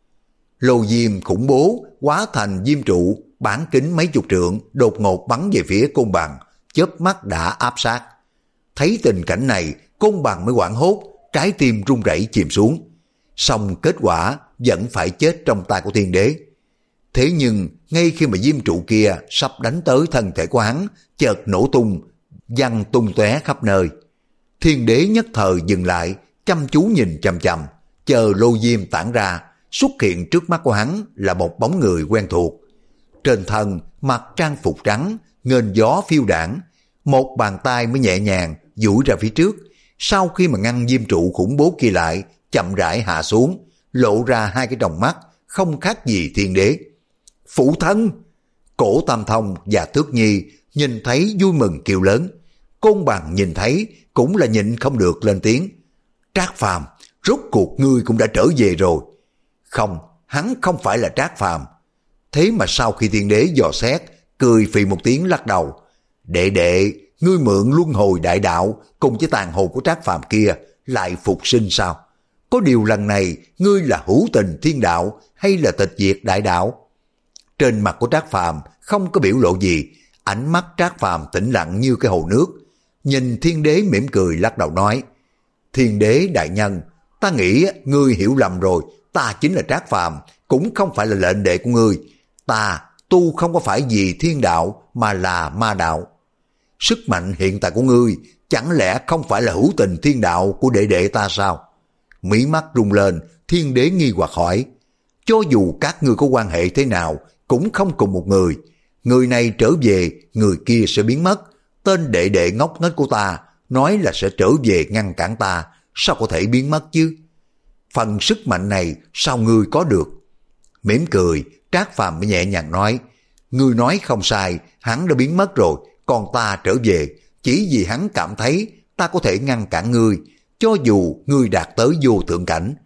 Lôi diêm khủng bố hóa thành diêm trụ bán kính mấy chục trượng, đột ngột bắn về phía côn bằng, chớp mắt đã áp sát. Thấy tình cảnh này, côn bằng mới hoảng hốt, trái tim run rẩy chìm xuống. Xong kết quả vẫn phải chết trong tay của thiên đế. Thế nhưng ngay khi mà diêm trụ kia sắp đánh tới thân thể của hắn, chợt nổ tung, văng tung tóe khắp nơi. Thiên đế nhất thời dừng lại, chăm chú nhìn chằm chằm, chờ lôi diêm tản ra. Xuất hiện trước mắt của hắn là một bóng người quen thuộc. Trên thân mặc trang phục trắng, nghênh gió phiêu đãng, một bàn tay mới nhẹ nhàng duỗi ra phía trước. Sau khi mà ngăn diêm trụ khủng bố kia lại, chậm rãi hạ xuống, lộ ra hai cái tròng mắt không khác gì thiên đế. Phụ thân! Cổ Tam Thông và Tước Nhi nhìn thấy vui mừng kêu lớn. Côn bằng nhìn thấy cũng là nhịn không được lên tiếng: Trác Phàm, rốt cuộc ngươi cũng đã trở về rồi. Không, hắn không phải là Trác Phàm. Thế mà sau khi thiên đế dò xét, cười phì một tiếng lắc đầu: đệ đệ, ngươi mượn luân hồi đại đạo cùng với tàn hồn của Trác Phàm kia lại phục sinh sao? Có điều lần này ngươi là hữu tình thiên đạo hay là tịch diệt đại đạo? Trên mặt của Trác Phàm không có biểu lộ gì, ánh mắt Trác Phàm tĩnh lặng như cái hồ nước. Nhìn thiên đế mỉm cười lắc đầu nói: thiên đế đại nhân, ta nghĩ ngươi hiểu lầm rồi, ta chính là Trác Phàm, cũng không phải là lệnh đệ của ngươi. Ta tu không có phải vì thiên đạo mà là ma đạo. Sức mạnh hiện tại của ngươi chẳng lẽ không phải là hữu tình thiên đạo của đệ đệ ta sao? Mí mắt rung lên, thiên đế nghi hoặc hỏi: cho dù các ngươi có quan hệ thế nào cũng không cùng một người. Người này trở về, người kia sẽ biến mất. Tên đệ đệ ngốc nghếch của ta nói là sẽ trở về ngăn cản ta, sao có thể biến mất chứ? Phần sức mạnh này sao ngươi có được? Mỉm cười, Trác Phàm mới nhẹ nhàng nói: ngươi nói không sai, hắn đã biến mất rồi, còn ta trở về chỉ vì hắn cảm thấy ta có thể ngăn cản ngươi, cho dù ngươi đạt tới vô thượng cảnh.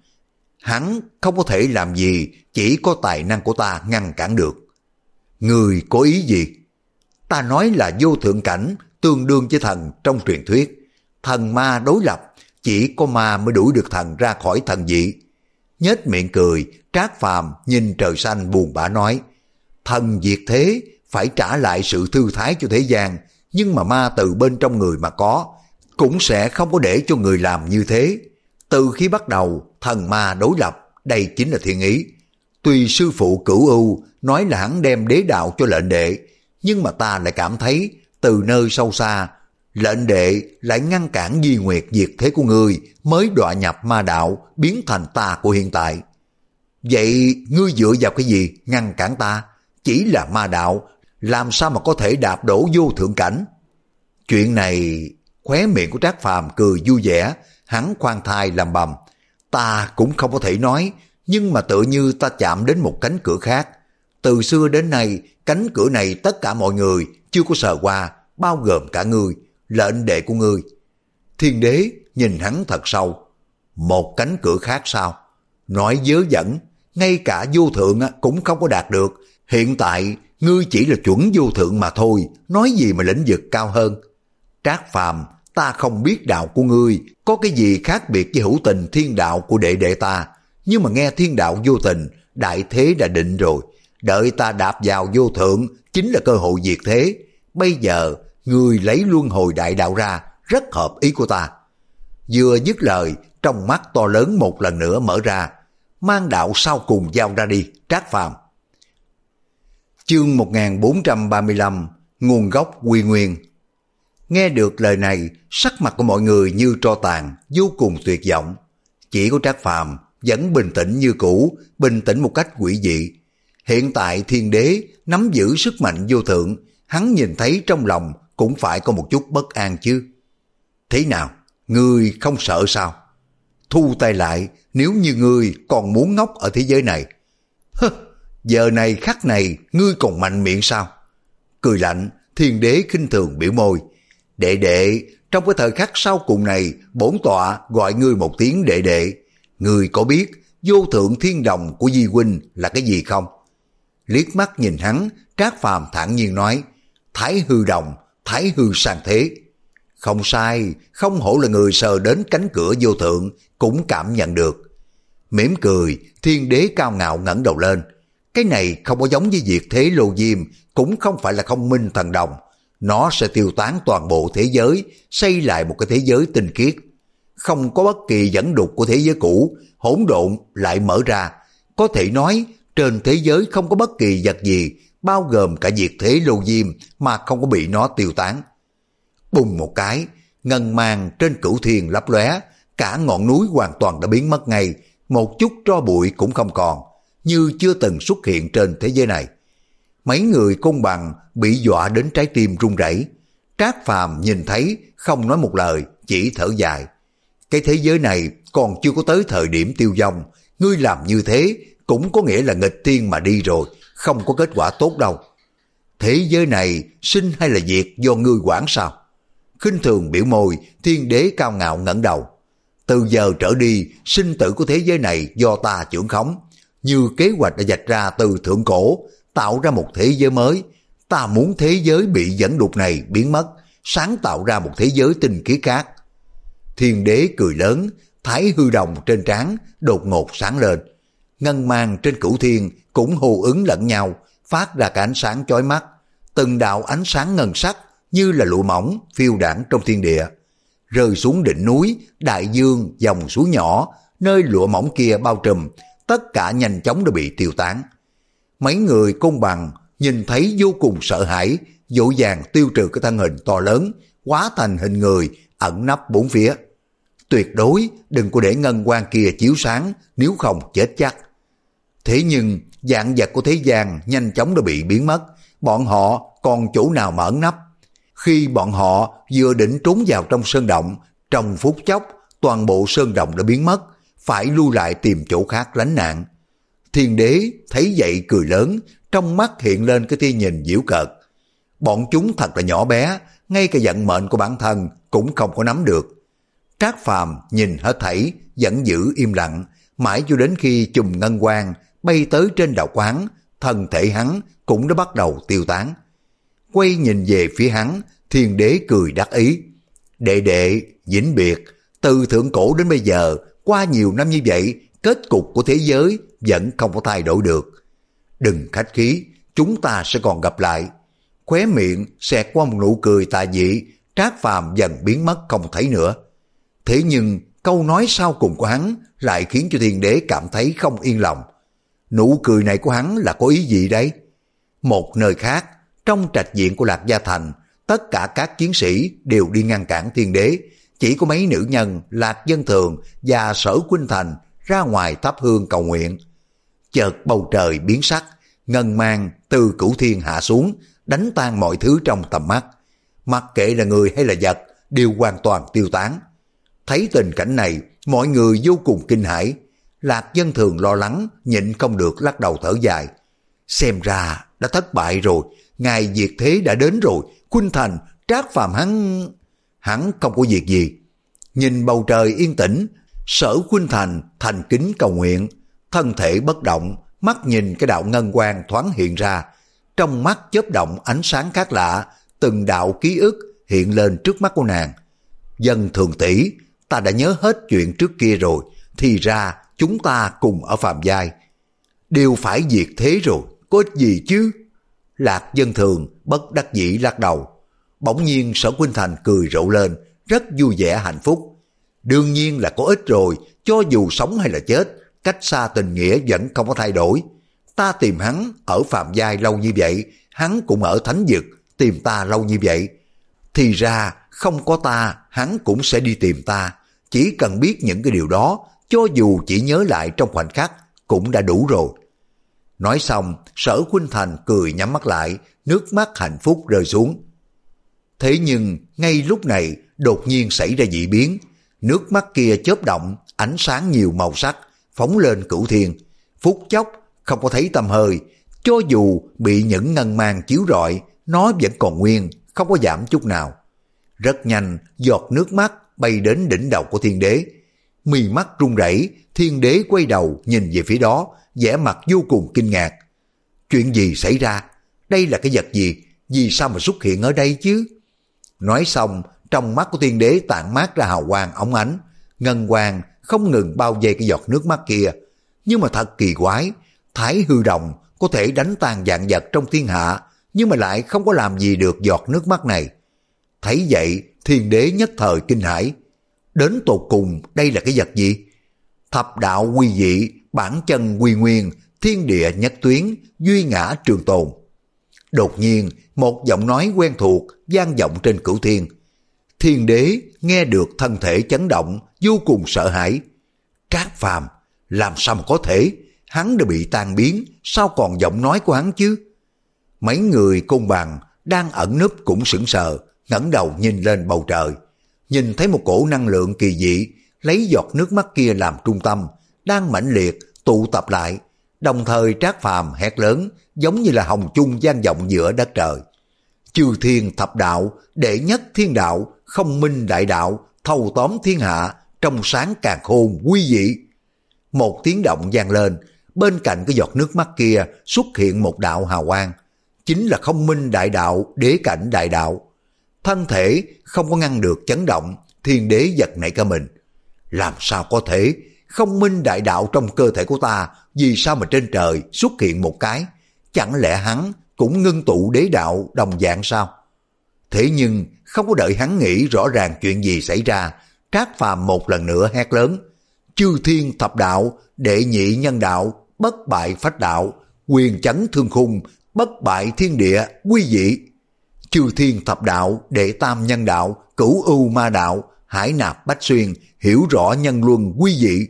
Hắn không có thể làm gì, chỉ có tài năng của ta ngăn cản được. Ngươi có ý gì? Ta nói là vô thượng cảnh tương đương với thần trong truyền thuyết. Thần ma đối lập, chỉ có ma mới đuổi được thần ra khỏi thần vị. Nhếch miệng cười, Trác Phàm nhìn trời xanh buồn bã nói: thần diệt thế phải trả lại sự thư thái cho thế gian, nhưng mà ma từ bên trong người mà có, cũng sẽ không có để cho người làm như thế. Từ khi bắt đầu thần ma đối lập, đây chính là thiên ý. Tuy sư phụ Cửu Ưu nói là hắn đem đế đạo cho lệnh đệ, nhưng mà ta lại cảm thấy từ nơi sâu xa, lệnh đệ lại ngăn cản di nguyệt diệt thế của ngươi mới đọa nhập ma đạo biến thành ta của hiện tại. Vậy ngươi dựa vào cái gì ngăn cản ta? Chỉ là ma đạo, làm sao mà có thể đạp đổ vô thượng cảnh? Chuyện này, khóe miệng của Trác Phàm cười vui vẻ, hắn khoan thai làm bầm. Ta cũng không có thể nói, nhưng mà tự như ta chạm đến một cánh cửa khác. Từ xưa đến nay, cánh cửa này tất cả mọi người chưa có sờ qua, bao gồm cả ngươi, lệnh đệ của ngươi. Thiên đế nhìn hắn thật sâu. Một cánh cửa khác sao? Nói dớ dẫn, ngay cả vô thượng cũng không có đạt được. Hiện tại, ngươi chỉ là chuẩn vô thượng mà thôi, nói gì mà lĩnh vực cao hơn. Trác Phàm, ta không biết đạo của ngươi có cái gì khác biệt với hữu tình thiên đạo của đệ đệ ta, nhưng mà nghe thiên đạo vô tình, đại thế đã định rồi, đợi ta đạp vào vô thượng chính là cơ hội diệt thế. Bây giờ ngươi lấy luân hồi đại đạo ra, rất hợp ý của ta. Vừa dứt lời, trong mắt to lớn một lần nữa mở ra, mang đạo sau cùng giao ra đi, Trác Phàm. Chương một nghìn bốn trăm ba mươi lăm, nguồn gốc quy nguyên. Nghe được lời này, sắc mặt của mọi người như tro tàn, vô cùng tuyệt vọng. Chỉ có Trác Phàm vẫn bình tĩnh như cũ, bình tĩnh một cách quỷ dị. Hiện tại thiên đế nắm giữ sức mạnh vô thượng, hắn nhìn thấy trong lòng cũng phải có một chút bất an chứ. Thế nào, ngươi không sợ sao? Thu tay lại, nếu như ngươi còn muốn ngốc ở thế giới này. Hơ, giờ này khắc này ngươi còn mạnh miệng sao? Cười lạnh, thiên đế khinh thường biểu môi. Đệ đệ, trong cái thời khắc sau cùng này, bổn tọa gọi ngươi một tiếng đệ đệ. Ngươi có biết vô thượng thiên đồng của Di huynh là cái gì không? Liếc mắt nhìn hắn, Trác Phàm thản nhiên nói, Thái hư đồng, Thái hư sang thế. Không sai, không hổ là người sờ đến cánh cửa vô thượng, cũng cảm nhận được. Mỉm cười, thiên đế cao ngạo ngẩng đầu lên. Cái này không có giống với diệt thế lô diêm, cũng không phải là không minh thần đồng. Nó sẽ tiêu tán toàn bộ thế giới, xây lại một cái thế giới tinh khiết. Không có bất kỳ dẫn đục của thế giới cũ, hỗn độn lại mở ra. Có thể nói, trên thế giới không có bất kỳ vật gì, bao gồm cả diệt thế lô diêm mà không có bị nó tiêu tán. Bùng một cái, ngân mang trên cửu thiên lấp lóe, cả ngọn núi hoàn toàn đã biến mất ngay, một chút tro bụi cũng không còn, như chưa từng xuất hiện trên thế giới này. Mấy người côn bằng bị dọa đến trái tim run rẩy. Trác Phàm nhìn thấy, không nói một lời, chỉ thở dài. Cái thế giới này còn chưa có tới thời điểm tiêu vong, ngươi làm như thế cũng có nghĩa là nghịch thiên mà đi rồi, không có kết quả tốt đâu. Thế giới này sinh hay là diệt do ngươi quản sao? Khinh thường biểu môi, thiên đế cao ngạo ngẩng đầu. Từ giờ trở đi, sinh tử của thế giới này do ta trưởng khống, như kế hoạch đã vạch ra từ thượng cổ, tạo ra một thế giới mới. Ta muốn thế giới bị dẫn đục này biến mất, sáng tạo ra một thế giới tinh khiết khác. Thiên đế cười lớn, thái hư đồng trên trán đột ngột sáng lên. Ngân mang trên cửu thiên cũng hô ứng lẫn nhau, phát ra cả ánh sáng chói mắt. Từng đạo ánh sáng ngân sắc như là lụa mỏng phiêu đãng trong thiên địa. Rơi xuống đỉnh núi, đại dương, dòng suối nhỏ, nơi lụa mỏng kia bao trùm, tất cả nhanh chóng đã bị tiêu tán. Mấy người côn bằng nhìn thấy vô cùng sợ hãi, dỗ dàng tiêu trừ cái thân hình to lớn, hóa thành hình người, ẩn nấp bốn phía. Tuyệt đối đừng có để ngân quang kia chiếu sáng, nếu không chết chắc. Thế nhưng dạng vật của thế gian nhanh chóng đã bị biến mất, bọn họ còn chỗ nào mà ẩn nấp. Khi bọn họ vừa định trốn vào trong sơn động, trong phút chốc toàn bộ sơn động đã biến mất, phải lui lại tìm chỗ khác lánh nạn. Thiên đế thấy vậy cười lớn, trong mắt hiện lên cái tia nhìn giễu cợt. Bọn chúng thật là nhỏ bé, ngay cả vận mệnh của bản thân cũng không có nắm được. Trác Phàm nhìn hết thảy, vẫn giữ im lặng, mãi cho đến khi chùm ngân quang bay tới trên đầu quán, thân thể hắn cũng đã bắt đầu tiêu tán. Quay nhìn về phía hắn, thiên đế cười đắc ý. Đệ đệ, vĩnh biệt, từ thượng cổ đến bây giờ, qua nhiều năm như vậy, kết cục của thế giới vẫn không có thay đổi được. Đừng khách khí, chúng ta sẽ còn gặp lại. Khóe miệng xẹt qua một nụ cười tà dị, Trác Phàm dần biến mất không thấy nữa. Thế nhưng câu nói sau cùng của hắn lại khiến cho thiên đế cảm thấy không yên lòng. Nụ cười này của hắn là có ý gì đấy? Một nơi khác, trong trạch viện của Lạc Gia Thành, tất cả các chiến sĩ đều đi ngăn cản Thiên Đế, chỉ có mấy nữ nhân Lạc Dân Thường và Sở Khuynh Thành ra ngoài thắp hương cầu nguyện. Chợt bầu trời biến sắc, ngân mang từ cửu thiên hạ xuống, đánh tan mọi thứ trong tầm mắt. Mặc kệ là người hay là vật, đều hoàn toàn tiêu tán. Thấy tình cảnh này, mọi người vô cùng kinh hãi. Lạc Dân Thường lo lắng, nhịn không được lắc đầu thở dài. Xem ra đã thất bại rồi, ngày diệt thế đã đến rồi. Khuynh Thành, Trác Phàm hắn... Hắn không có việc gì. Nhìn bầu trời yên tĩnh, Sở Khuynh Thành thành kính cầu nguyện, thân thể bất động, mắt nhìn cái đạo ngân quang thoáng hiện ra. Trong mắt chớp động ánh sáng khác lạ, từng đạo ký ức hiện lên trước mắt của nàng. Dân Thường tỷ, ta đã nhớ hết chuyện trước kia rồi, thì ra chúng ta cùng ở phàm giai. Đều phải diệt thế rồi, có ích gì chứ? Lạc Dân Thường bất đắc dĩ lắc đầu. Bỗng nhiên Sở Khuynh Thành cười rộ lên, rất vui vẻ hạnh phúc. Đương nhiên là có ích rồi, cho dù sống hay là chết, cách xa tình nghĩa vẫn không có thay đổi. Ta tìm hắn ở phàm giai lâu như vậy, hắn cũng ở thánh vực tìm ta lâu như vậy. Thì ra không có ta, hắn cũng sẽ đi tìm ta. Chỉ cần biết những cái điều đó, cho dù chỉ nhớ lại trong khoảnh khắc, cũng đã đủ rồi. Nói xong, Sở Khuynh Thành cười nhắm mắt lại, nước mắt hạnh phúc rơi xuống. Thế nhưng, ngay lúc này, đột nhiên xảy ra dị biến. Nước mắt kia chớp động, ánh sáng nhiều màu sắc, phóng lên cửu thiên. Phút chốc, không có thấy tăm hơi. Cho dù bị những ngân mang chiếu rọi, nó vẫn còn nguyên, không có giảm chút nào. Rất nhanh, giọt nước mắt bay đến đỉnh đầu của Thiên Đế. Mí mắt run rẩy, Thiên Đế quay đầu nhìn về phía đó, vẻ mặt vô cùng kinh ngạc. Chuyện gì xảy ra? Đây là cái vật gì? Vì sao mà xuất hiện ở đây chứ? Nói xong, trong mắt của Thiên Đế tản mát ra hào quang óng ánh, ngân quang không ngừng bao vây cái giọt nước mắt kia. Nhưng mà thật kỳ quái, Thái Hư Đồng có thể đánh tan vạn vật trong thiên hạ, nhưng mà lại không có làm gì được giọt nước mắt này. Thấy vậy, Thiên Đế nhất thời kinh hãi. Đến tột cùng đây là cái vật gì? Thập đạo quy dị, bản chân quy nguyên, thiên địa nhất tuyến, duy ngã trường tồn. Đột nhiên, một giọng nói quen thuộc vang vọng trên cửu thiên. Thiên Đế nghe được thân thể chấn động, vô cùng sợ hãi. Trác Phàm, làm sao mà có thể? Hắn đã bị tan biến, sao còn giọng nói của hắn chứ? Mấy người côn bằng đang ẩn núp cũng sững sờ, ngẩng đầu nhìn lên bầu trời. Nhìn thấy một cổ năng lượng kỳ dị, lấy giọt nước mắt kia làm trung tâm, đang mãnh liệt tụ tập lại. Đồng thời Trác Phàm hét lớn, giống như là hồng chung vang vọng giữa đất trời. Chư thiên thập đạo, đệ nhất thiên đạo, không minh đại đạo, thâu tóm thiên hạ, trong sáng càn khôn quy dị. Một tiếng động vang lên, bên cạnh cái giọt nước mắt kia xuất hiện một đạo hào quang, chính là không minh đại đạo, đế cảnh đại đạo. Thân thể không có ngăn được chấn động, Thiên Đế giật nảy cả mình. Làm sao có thể? Không minh đại đạo trong cơ thể của ta, vì sao mà trên trời xuất hiện một cái? Chẳng lẽ hắn cũng ngưng tụ đế đạo đồng dạng sao? Thế nhưng không có đợi hắn nghĩ rõ ràng chuyện gì xảy ra, Trác Phàm một lần nữa hét lớn. Chư thiên thập đạo, đệ nhị nhân đạo, bất bại phách đạo, quyền chấn thương khung, bất bại thiên địa, quy dị. Chư thiên thập đạo, đệ tam nhân đạo, cửu ưu ma đạo, hải nạp bách xuyên, hiểu rõ nhân luân quy dị.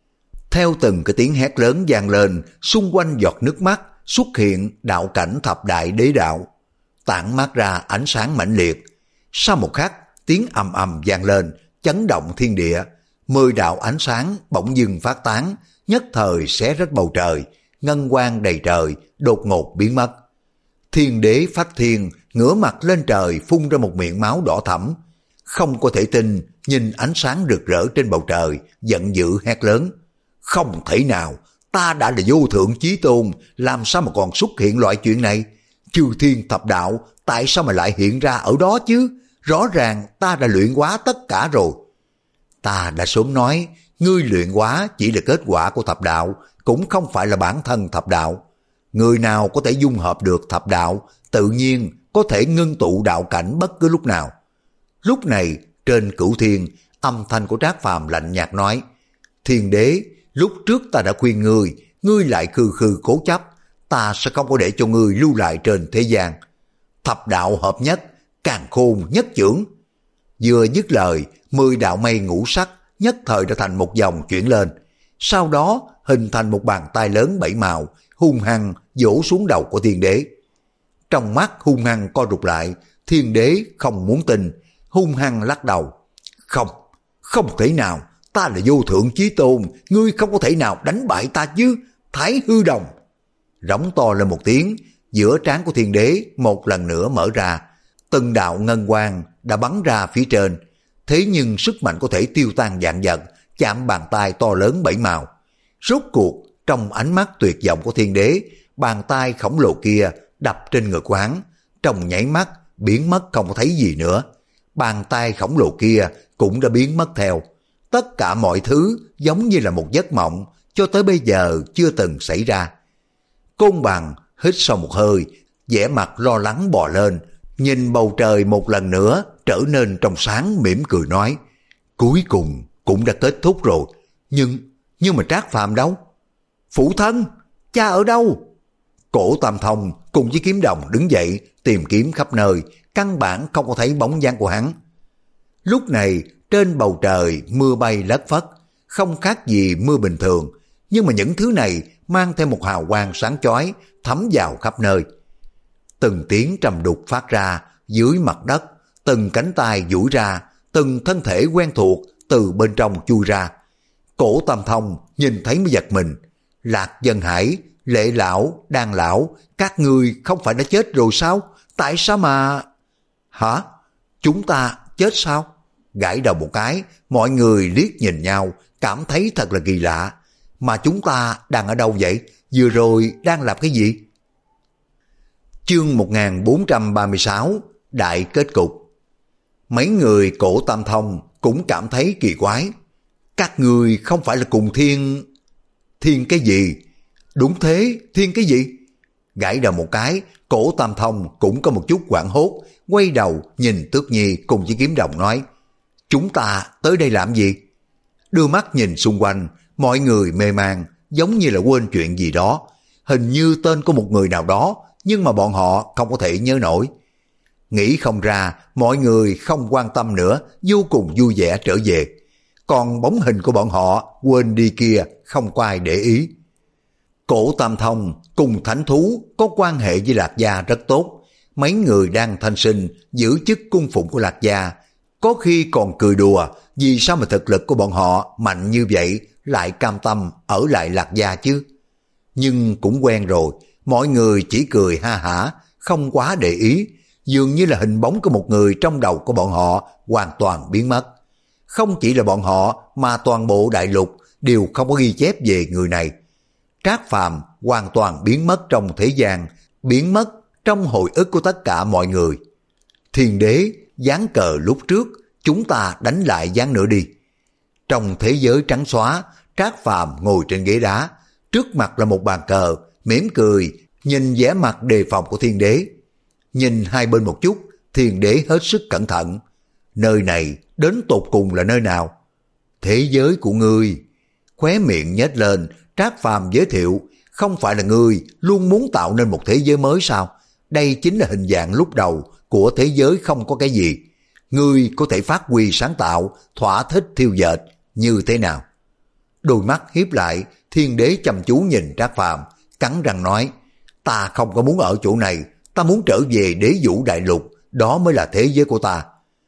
Theo từng cái tiếng hét lớn vang lên, xung quanh giọt nước mắt xuất hiện đạo cảnh thập đại đế đạo, tản mát ra ánh sáng mãnh liệt. Sau một khắc, tiếng ầm ầm vang lên, chấn động thiên địa. Mười đạo ánh sáng bỗng dưng phát tán, nhất thời xé rách bầu trời, ngân quang đầy trời, đột ngột biến mất. Thiên Đế phách thiên, ngửa mặt lên trời phun ra một miệng máu đỏ thẫm. Không có thể tin, nhìn ánh sáng rực rỡ trên bầu trời, giận dữ hét lớn. Không thể nào, ta đã là vô thượng chí tôn, làm sao mà còn xuất hiện loại chuyện này? Chư thiên thập đạo, tại sao mà lại hiện ra ở đó chứ? Rõ ràng ta đã luyện hóa tất cả rồi. Ta đã sớm nói, ngươi luyện hóa chỉ là kết quả của thập đạo, cũng không phải là bản thân thập đạo. Người nào có thể dung hợp được thập đạo, tự nhiên có thể ngưng tụ đạo cảnh bất cứ lúc nào. Lúc này, trên cửu thiên, âm thanh của Trác Phàm lạnh nhạt nói, Thiên Đế, lúc trước ta đã khuyên ngươi, ngươi lại khư khư cố chấp, ta sẽ không có để cho ngươi lưu lại trên thế gian. Thập đạo hợp nhất, càn khôn nhất chưởng. Vừa dứt lời, mười đạo mây ngũ sắc nhất thời đã thành một dòng chuyển lên. Sau đó hình thành một bàn tay lớn bảy màu, hung hăng vỗ xuống đầu của thiên đế. Trong mắt hung hăng co rụt lại, thiên đế không muốn tin, hung hăng lắc đầu. Không, không thể nào, ta là vô thượng chí tôn, ngươi không có thể nào đánh bại ta chứ, Thái Hư Đồng. Rống to lên một tiếng, giữa trán của thiên đế một lần nữa mở ra, từng đạo ngân quang đã bắn ra phía trên, thế nhưng sức mạnh có thể tiêu tan vạn vật, chạm bàn tay to lớn bảy màu. Rốt cuộc, trong ánh mắt tuyệt vọng của thiên đế, bàn tay khổng lồ kia đập trên ngực của hắn, trong nháy mắt biến mất không có thấy gì nữa. Bàn tay khổng lồ kia cũng đã biến mất theo. Tất cả mọi thứ giống như là một giấc mộng, cho tới bây giờ chưa từng xảy ra. Côn Bằng hít sâu một hơi, vẻ mặt lo lắng bò lên, nhìn bầu trời một lần nữa trở nên trong sáng, mỉm cười nói, cuối cùng cũng đã kết thúc rồi, nhưng, nhưng mà Trác Phàm đâu? Phụ thân, cha ở đâu? Cổ Tam Thông cùng với Kiếm Đồng đứng dậy tìm kiếm khắp nơi, căn bản không có thấy bóng dáng của hắn. Lúc này trên bầu trời mưa bay lất phất, không khác gì mưa bình thường, nhưng mà những thứ này mang theo một hào quang sáng chói thấm vào khắp nơi. Từng tiếng trầm đục phát ra dưới mặt đất, từng cánh tay duỗi ra, từng thân thể quen thuộc từ bên trong chui ra. Cổ Tam Thông nhìn thấy mới giật mình. Lạc Dân Hải, Lệ Lão, Đan Lão, các ngươi không phải đã chết rồi sao? Tại sao mà... Hả? Chúng ta chết sao? Gãi đầu một cái, mọi người liếc nhìn nhau, cảm thấy thật là kỳ lạ. Mà chúng ta đang ở đâu vậy? Vừa rồi đang làm cái gì? Chương một nghìn bốn trăm ba mươi sáu, Đại kết cục. Mấy người Cổ Tam Thông cũng cảm thấy kỳ quái. Các người không phải là cùng thiên... Thiên cái gì? Đúng thế, thiên cái gì? Gãi đầu một cái, Cổ Tam Thông cũng có một chút hoảng hốt, quay đầu nhìn Tước Nhi cùng với Kiếm Đồng nói, chúng ta tới đây làm gì? Đưa mắt nhìn xung quanh, mọi người mê man, giống như là quên chuyện gì đó. Hình như tên của một người nào đó, nhưng mà bọn họ không có thể nhớ nổi. Nghĩ không ra, mọi người không quan tâm nữa, vô cùng vui vẻ trở về. Còn bóng hình của bọn họ quên đi kia, không có ai để ý. Cổ Tam Thông cùng Thánh Thú có quan hệ với Lạc Gia rất tốt. Mấy người đang thanh sinh giữ chức cung phụng của Lạc Gia, có khi còn cười đùa vì sao mà thực lực của bọn họ mạnh như vậy lại cam tâm ở lại Lạc Gia chứ. Nhưng cũng quen rồi, mọi người chỉ cười ha hả, không quá để ý, dường như là hình bóng của một người trong đầu của bọn họ hoàn toàn biến mất. Không chỉ là bọn họ mà toàn bộ đại lục đều không có ghi chép về người này. Trác Phàm hoàn toàn biến mất trong thế gian, biến mất trong hồi ức của tất cả mọi người. Thiên đế, gián cờ lúc trước, chúng ta đánh lại gián nữa đi. Trong thế giới trắng xóa, Trác Phàm ngồi trên ghế đá, trước mặt là một bàn cờ, mỉm cười, nhìn vẻ mặt đề phòng của thiên đế. Nhìn hai bên một chút, thiên đế hết sức cẩn thận. Nơi này đến tột cùng là nơi nào? Thế giới của ngươi. Khóe miệng nhếch lên, Trác Phàm giới thiệu, không phải là ngươi luôn muốn tạo nên một thế giới mới sao? Đây chính là hình dạng lúc đầu của thế giới không có cái gì. Ngươi có thể phát huy sáng tạo, thỏa thích thiêu dệt, như thế nào? Đôi mắt hiếp lại, thiên đế chăm chú nhìn Trác Phàm, cắn răng nói, ta không có muốn ở chỗ này, ta muốn trở về đế vũ đại lục, đó mới là thế giới của ta.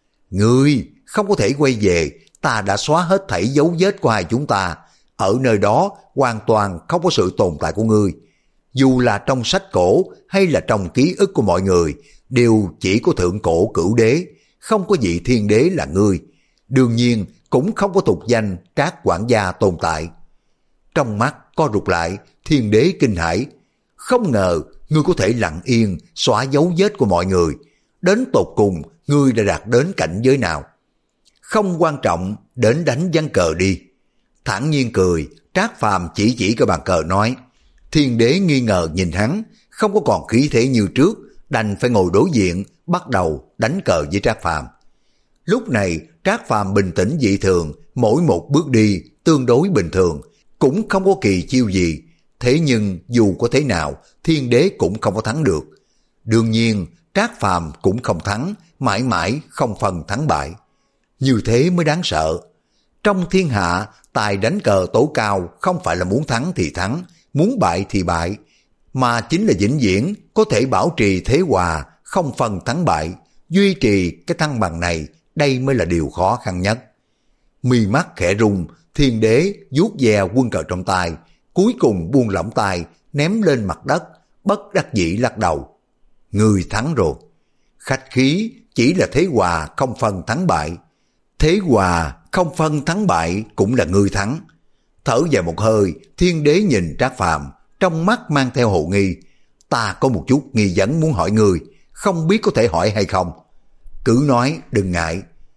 Ngươi không có thể quay về, ta đã xóa hết thảy dấu vết của hai chúng ta, ở nơi đó hoàn toàn không có sự tồn tại của ngươi. Dù là trong sách cổ hay là trong ký ức của mọi người, đều chỉ có thượng cổ cửu đế, không có vị thiên đế là ngươi. Đương nhiên cũng không có tục danh Trác quản gia tồn tại. Trong mắt co rụt lại, thiên đế kinh hãi. Không ngờ ngươi có thể lặng yên xóa dấu vết của mọi người. Đến tột cùng ngươi đã đạt đến cảnh giới nào? Không quan trọng, đến đánh ván cờ đi. Thản nhiên cười, Trác Phàm chỉ chỉ cái bàn cờ nói. Thiên đế nghi ngờ nhìn hắn, không có còn khí thế như trước, đành phải ngồi đối diện, bắt đầu đánh cờ với Trác Phàm. Lúc này Trác Phàm bình tĩnh dị thường, mỗi một bước đi tương đối bình thường, cũng không có kỳ chiêu gì. Thế nhưng dù có thế nào, Thiên Đế cũng không có thắng được. Đương nhiên, Trác Phàm cũng không thắng, mãi mãi không phân thắng bại. Như thế mới đáng sợ. Trong thiên hạ, tài đánh cờ tố cao không phải là muốn thắng thì thắng, muốn bại thì bại, mà chính là vĩnh viễn có thể bảo trì thế hòa, không phân thắng bại, duy trì cái thăng bằng này, đây mới là điều khó khăn nhất. Mi mắt khẽ rung, Thiên Đế vuốt ve quân cờ trong tay, cuối cùng buông lỏng tay, ném lên mặt đất, bất đắc dĩ lắc đầu. Người thắng rồi. Khách khí, chỉ là thế hòa không phân thắng bại. Thế hòa không phân thắng bại cũng là ngươi thắng. Thở dài một hơi, Thiên Đế nhìn Trác Phàm, trong mắt mang theo hồ nghi. Ta có một chút nghi vấn muốn hỏi ngươi, không biết có thể hỏi hay không? Cứ nói, đừng ngại.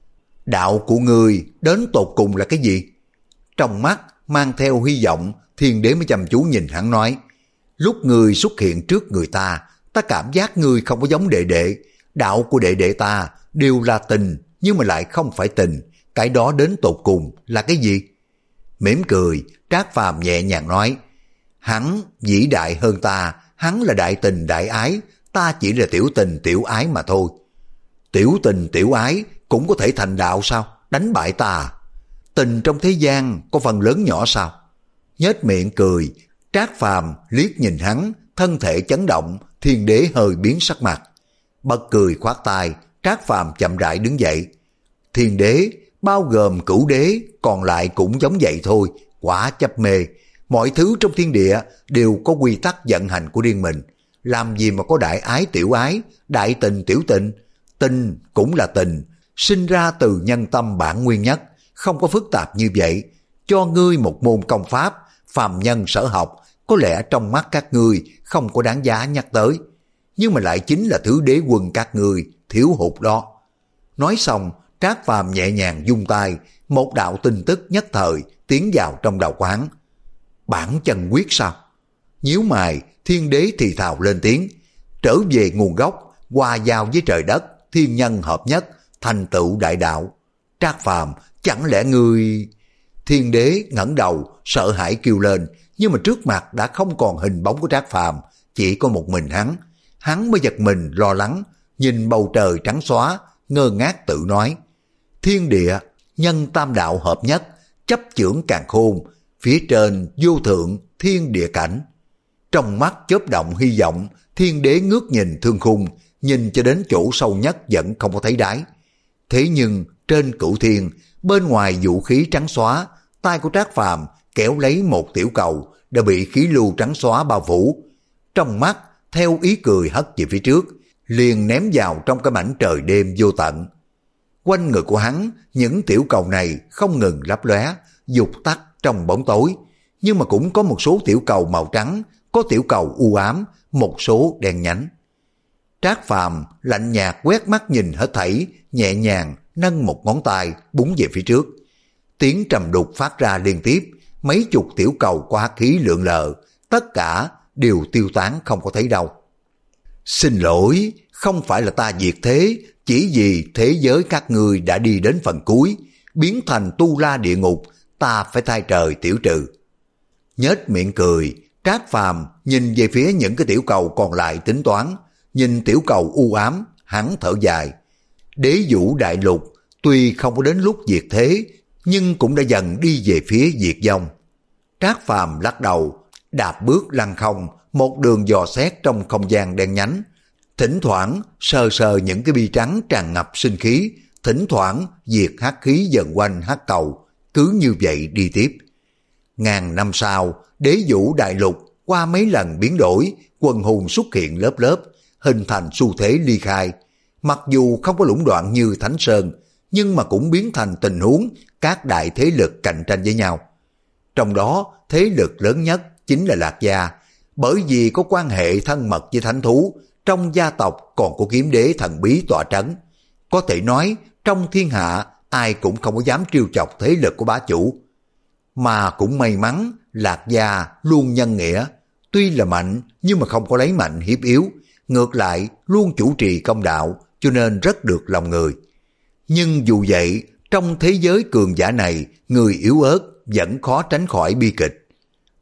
Đạo của ngươi đến tột cùng là cái gì? Trong mắt mang theo hy vọng, Thiên Đế mới chăm chú nhìn hắn nói. Lúc ngươi xuất hiện trước người ta, ta cảm giác ngươi không có giống đệ đệ. Đạo của đệ đệ ta đều là tình, nhưng mà lại không phải tình. Cái đó đến tột cùng là cái gì? Mỉm cười, Trác Phàm nhẹ nhàng nói. Hắn vĩ đại hơn ta, hắn là đại tình đại ái, ta chỉ là tiểu tình tiểu ái mà thôi. Tiểu tình tiểu ái cũng có thể thành đạo sao? Đánh bại ta? Tình trong thế gian có phần lớn nhỏ sao? Nhếch miệng cười, Trác Phàm liếc nhìn hắn, thân thể chấn động, Thiên Đế hơi biến sắc mặt. Bật cười khoát tay, Trác Phàm chậm rãi đứng dậy. Thiên Đế, bao gồm Cửu Đế, còn lại cũng giống vậy thôi, quá chấp mê. Mọi thứ trong thiên địa đều có quy tắc vận hành của riêng mình. Làm gì mà có đại ái tiểu ái, đại tình tiểu tình? Tình cũng là tình, sinh ra từ nhân tâm bản nguyên nhất, không có phức tạp như vậy. Cho ngươi một môn công pháp, phàm nhân sở học, có lẽ trong mắt các ngươi không có đáng giá nhắc tới. Nhưng mà lại chính là thứ đế quân các ngươi thiếu hụt đó. Nói xong, Trác Phàm nhẹ nhàng vung tay, một đạo tin tức nhất thời tiến vào trong đầu quán. Bản chân quyết sao? Nhíu mày, Thiên Đế thì thào lên tiếng. Trở về nguồn gốc, hòa giao với trời đất, thiên nhân hợp nhất, thành tựu đại đạo. Trác Phàm, chẳng lẽ ngươi... Thiên Đế ngẩng đầu, sợ hãi kêu lên, nhưng mà trước mặt đã không còn hình bóng của Trác Phàm, chỉ có một mình hắn. Hắn mới giật mình lo lắng, nhìn bầu trời trắng xóa, ngơ ngác tự nói. Thiên địa, nhân tam đạo hợp nhất, chấp chưởng càn khôn, phía trên vô thượng thiên địa cảnh. Trong mắt chớp động hy vọng, Thiên Đế ngước nhìn thương khung, nhìn cho đến chỗ sâu nhất vẫn không có thấy đáy. Thế nhưng trên cửu thiên, bên ngoài vũ khí trắng xóa, tay của Trác Phàm kéo lấy một tiểu cầu đã bị khí lưu trắng xóa bao phủ. Trong mắt theo ý cười hất về phía trước, liền ném vào trong cái mảnh trời đêm vô tận. Quanh người của hắn, những tiểu cầu này không ngừng lấp lóe, dục tắt trong bóng tối, nhưng mà cũng có một số tiểu cầu màu trắng, có tiểu cầu u ám, một số đen nhánh. Trác Phàm lạnh nhạt quét mắt nhìn hết thảy, nhẹ nhàng nâng một ngón tay búng về phía trước. Tiếng trầm đục phát ra liên tiếp, mấy chục tiểu cầu qua khí lượn lờ, tất cả đều tiêu tán không có thấy đâu. Xin lỗi, không phải là ta diệt thế, chỉ vì thế giới các ngươi đã đi đến phần cuối, biến thành tu la địa ngục, ta phải thay trời tiểu trừ. Nhếch miệng cười, Trác Phàm nhìn về phía những cái tiểu cầu còn lại tính toán, nhìn tiểu cầu u ám, hắn thở dài. Đế vũ đại lục tuy không có đến lúc diệt thế, nhưng cũng đã dần đi về phía diệt vong. Trác Phàm lắc đầu, đạp bước lăn không, một đường dò xét trong không gian đen nhánh, thỉnh thoảng sờ sờ những cái bi trắng tràn ngập sinh khí, thỉnh thoảng diệt hắc khí dần quanh hắc cầu, cứ như vậy đi tiếp. Ngàn năm sau, đế vũ đại lục qua mấy lần biến đổi, quần hùng xuất hiện lớp lớp, hình thành xu thế ly khai. Mặc dù không có lũng đoạn như Thánh Sơn, nhưng mà cũng biến thành tình huống các đại thế lực cạnh tranh với nhau. Trong đó, thế lực lớn nhất chính là Lạc Gia, bởi vì có quan hệ thân mật với thánh thú, trong gia tộc còn có kiếm đế thần bí tọa trấn. Có thể nói, trong thiên hạ, ai cũng không có dám trêu chọc thế lực của bá chủ. Mà cũng may mắn, Lạc Gia luôn nhân nghĩa, tuy là mạnh nhưng mà không có lấy mạnh hiếp yếu, ngược lại luôn chủ trì công đạo, cho nên rất được lòng người. Nhưng dù vậy, trong thế giới cường giả này, người yếu ớt vẫn khó tránh khỏi bi kịch.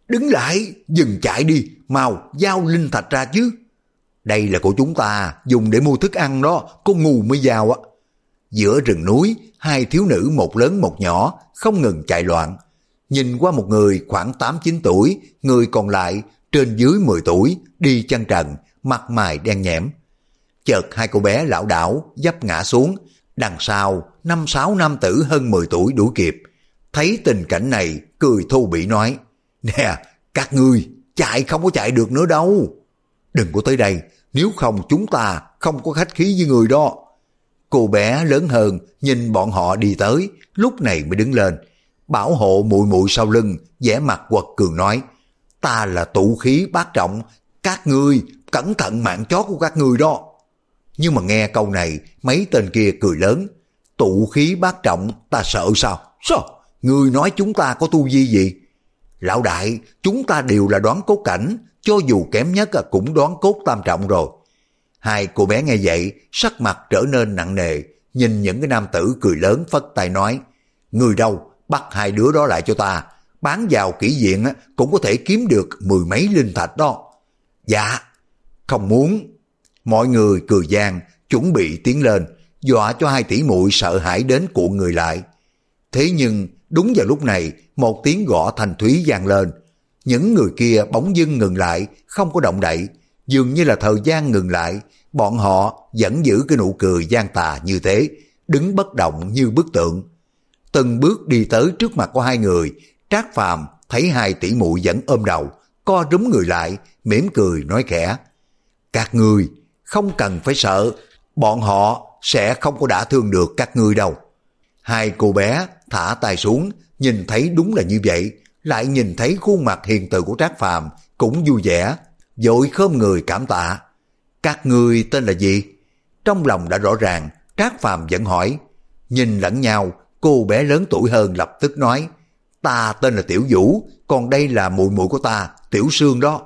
Đứng lại, dừng chạy đi, mau giao linh thạch ra chứ. Đây là của chúng ta, dùng để mua thức ăn đó, có ngu mới giao á. Giữa rừng núi, hai thiếu nữ một lớn một nhỏ không ngừng chạy loạn. Nhìn qua một người khoảng tám chín tuổi, người còn lại trên dưới mười tuổi, đi chân trần, mặt mày đen nhẽm. Chợt hai cô bé lảo đảo dấp ngã xuống, đằng sau năm sáu nam tử hơn mười tuổi đuổi kịp. Thấy tình cảnh này, cười thô bỉ nói: Nè, các ngươi chạy không có chạy được nữa đâu. Đừng có tới đây, nếu không chúng ta không có khách khí với người đó. Cô bé lớn hơn nhìn bọn họ đi tới, lúc này mới đứng lên, bảo hộ muội muội sau lưng, vẻ mặt quật cường nói: Ta là tụ khí bát trọng, các ngươi cẩn thận mạng chó của các ngươi đó. Nhưng mà nghe câu này, mấy tên kia cười lớn: Tụ khí bát trọng, ta sợ sao? Sao? Ngươi nói chúng ta có tu vi gì? Lão đại, chúng ta đều là đoán cốt cảnh, cho dù kém nhất cũng đoán cốt tam trọng rồi. Hai cô bé nghe vậy, sắc mặt trở nên nặng nề, nhìn những cái nam tử cười lớn phất tay nói: Người đâu, bắt hai đứa đó lại cho ta, bán vào kỹ viện cũng có thể kiếm được mười mấy linh thạch đó. Dạ, không muốn. Mọi người cười gian, chuẩn bị tiến lên, dọa cho hai tỷ muội sợ hãi đến cuộn người lại. Thế nhưng đúng vào lúc này, một tiếng gõ thanh thúy vang lên. Những người kia bỗng dưng ngừng lại, không có động đậy, dường như là thời gian ngừng lại. Bọn họ vẫn giữ cái nụ cười gian tà như thế, đứng bất động như bức tượng. Từng bước đi tới trước mặt của hai người, Trác Phàm thấy hai tỷ muội vẫn ôm đầu, co rúm người lại, mỉm cười nói khẽ: Các ngươi không cần phải sợ, bọn họ sẽ không có đả thương được các ngươi đâu. Hai cô bé thả tay xuống, nhìn thấy đúng là như vậy, lại nhìn thấy khuôn mặt hiền từ của Trác Phàm cũng vui vẻ, vội khom người cảm tạ. Các ngươi tên là gì? Trong lòng đã rõ ràng, Trác Phàm vẫn hỏi. Nhìn lẫn nhau, cô bé lớn tuổi hơn lập tức nói: Ta tên là Tiểu Vũ, còn đây là muội muội của ta, Tiểu Sương đó.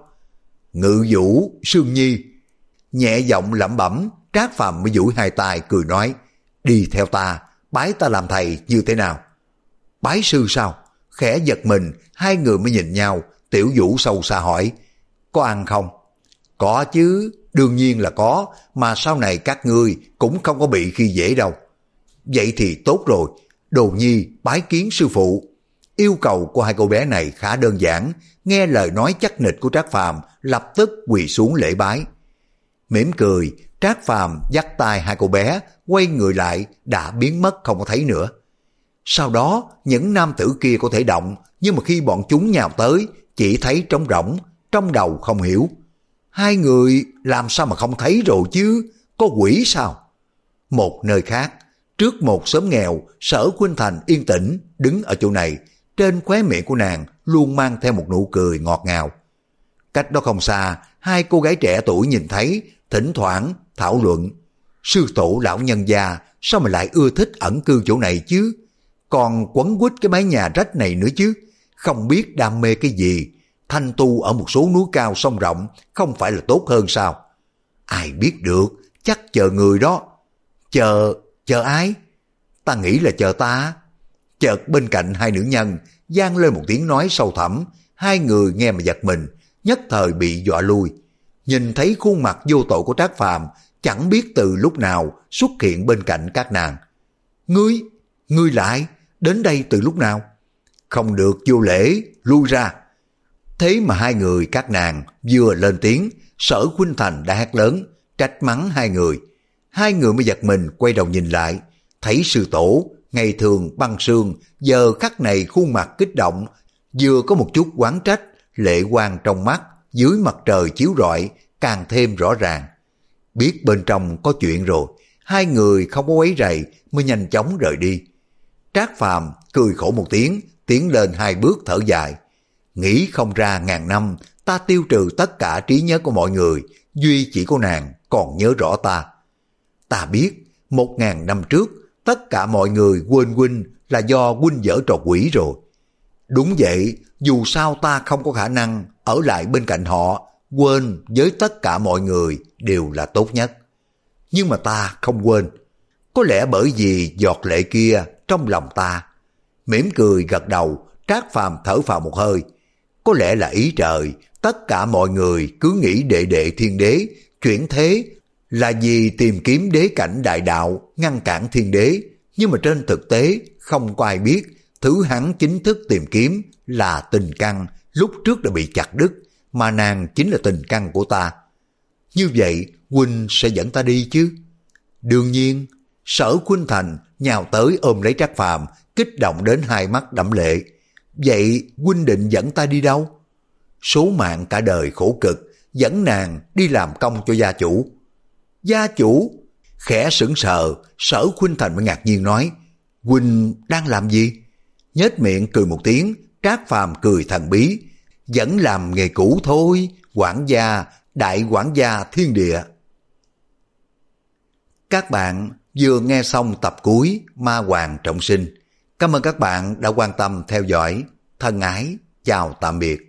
Ngự Vũ, Sương Nhi. Nhẹ giọng lẩm bẩm, Trác Phàm mới duỗi hai tay cười nói: Đi theo ta, bái ta làm thầy như thế nào? Bái sư sao? Khẽ giật mình, hai người mới nhìn nhau. Tiểu Vũ sâu xa hỏi: Có ăn không? Có chứ, đương nhiên là có, mà sau này các ngươi cũng không có bị khi dễ đâu. Vậy thì tốt rồi, Đồ Nhi bái kiến sư phụ. Yêu cầu của hai cô bé này khá đơn giản, nghe lời nói chắc nịch của Trác Phàm lập tức quỳ xuống lễ bái. Mỉm cười, Trác Phàm dắt tay hai cô bé, quay người lại đã biến mất không có thấy nữa. Sau đó, những nam tử kia có thể động, nhưng mà khi bọn chúng nhào tới, chỉ thấy trống rỗng, trong đầu không hiểu. Hai người làm sao mà không thấy rồi chứ, có quỷ sao? Một nơi khác, trước một xóm nghèo, Sở Khuynh Thành yên tĩnh, đứng ở chỗ này, trên khóe miệng của nàng luôn mang theo một nụ cười ngọt ngào. Cách đó không xa, hai cô gái trẻ tuổi nhìn thấy, thỉnh thoảng thảo luận: Sư tổ lão nhân gia sao mà lại ưa thích ẩn cư chỗ này chứ? Còn quấn quýt cái mái nhà rách này nữa chứ, không biết đam mê cái gì. Thanh tu ở một số núi cao sông rộng không phải là tốt hơn sao? Ai biết được, chắc chờ người đó. Chờ, chờ ai? Ta nghĩ là chờ ta. Chợt bên cạnh hai nữ nhân vang lên một tiếng nói sâu thẳm, hai người nghe mà giật mình, nhất thời bị dọa lui. Nhìn thấy khuôn mặt vô tội của Trác Phàm, chẳng biết từ lúc nào xuất hiện bên cạnh các nàng. Ngươi, ngươi lại, đến đây từ lúc nào? Không được vô lễ, lui ra. Thế mà hai người các nàng vừa lên tiếng, Sở Khuynh Thành đã hét lớn, trách mắng hai người. Hai người mới giật mình quay đầu nhìn lại, thấy sư tổ, ngày thường băng sương, giờ khắc này khuôn mặt kích động, vừa có một chút oán trách, lệ quang trong mắt, dưới mặt trời chiếu rọi, càng thêm rõ ràng. Biết bên trong có chuyện rồi, hai người không có quấy rầy mới nhanh chóng rời đi. Trác Phàm cười khổ một tiếng, tiến lên hai bước thở dài. Nghĩ không ra ngàn năm, ta tiêu trừ tất cả trí nhớ của mọi người, duy chỉ có nàng còn nhớ rõ ta. Ta biết, một ngàn năm trước, tất cả mọi người quên huynh là do huynh dở trò quỷ rồi. Đúng vậy, dù sao ta không có khả năng ở lại bên cạnh họ, quên với tất cả mọi người đều là tốt nhất. Nhưng mà ta không quên, có lẽ bởi vì giọt lệ kia trong lòng ta. Mỉm cười gật đầu, Trác Phàm thở phào một hơi. có lẽ là ý trời, tất cả mọi người cứ nghĩ đệ đệ thiên đế chuyển thế là vì tìm kiếm đế cảnh đại đạo ngăn cản thiên đế, nhưng mà trên thực tế không có ai biết thứ hắn chính thức tìm kiếm là tình căn lúc trước đã bị chặt đứt, mà nàng chính là tình căn của ta. Như vậy huynh sẽ dẫn ta đi chứ? Đương nhiên. Sở Khuynh Thành nhào tới ôm lấy Trác Phàm, kích động đến hai mắt đẫm lệ. Vậy huynh định dẫn ta đi đâu? Số mạng cả đời khổ cực, dẫn nàng đi làm công cho gia chủ. Gia chủ? Khẽ sững sờ, Sở Khuynh Thành mới ngạc nhiên nói, huynh đang làm gì? Nhếch miệng cười một tiếng, Trác Phàm cười thần bí, vẫn làm nghề cũ thôi, quản gia, đại quản gia thiên địa. Các bạn vừa nghe xong tập cuối Ma Hoàng Trọng Sinh. Cảm ơn các bạn đã quan tâm theo dõi. Thân ái, chào tạm biệt.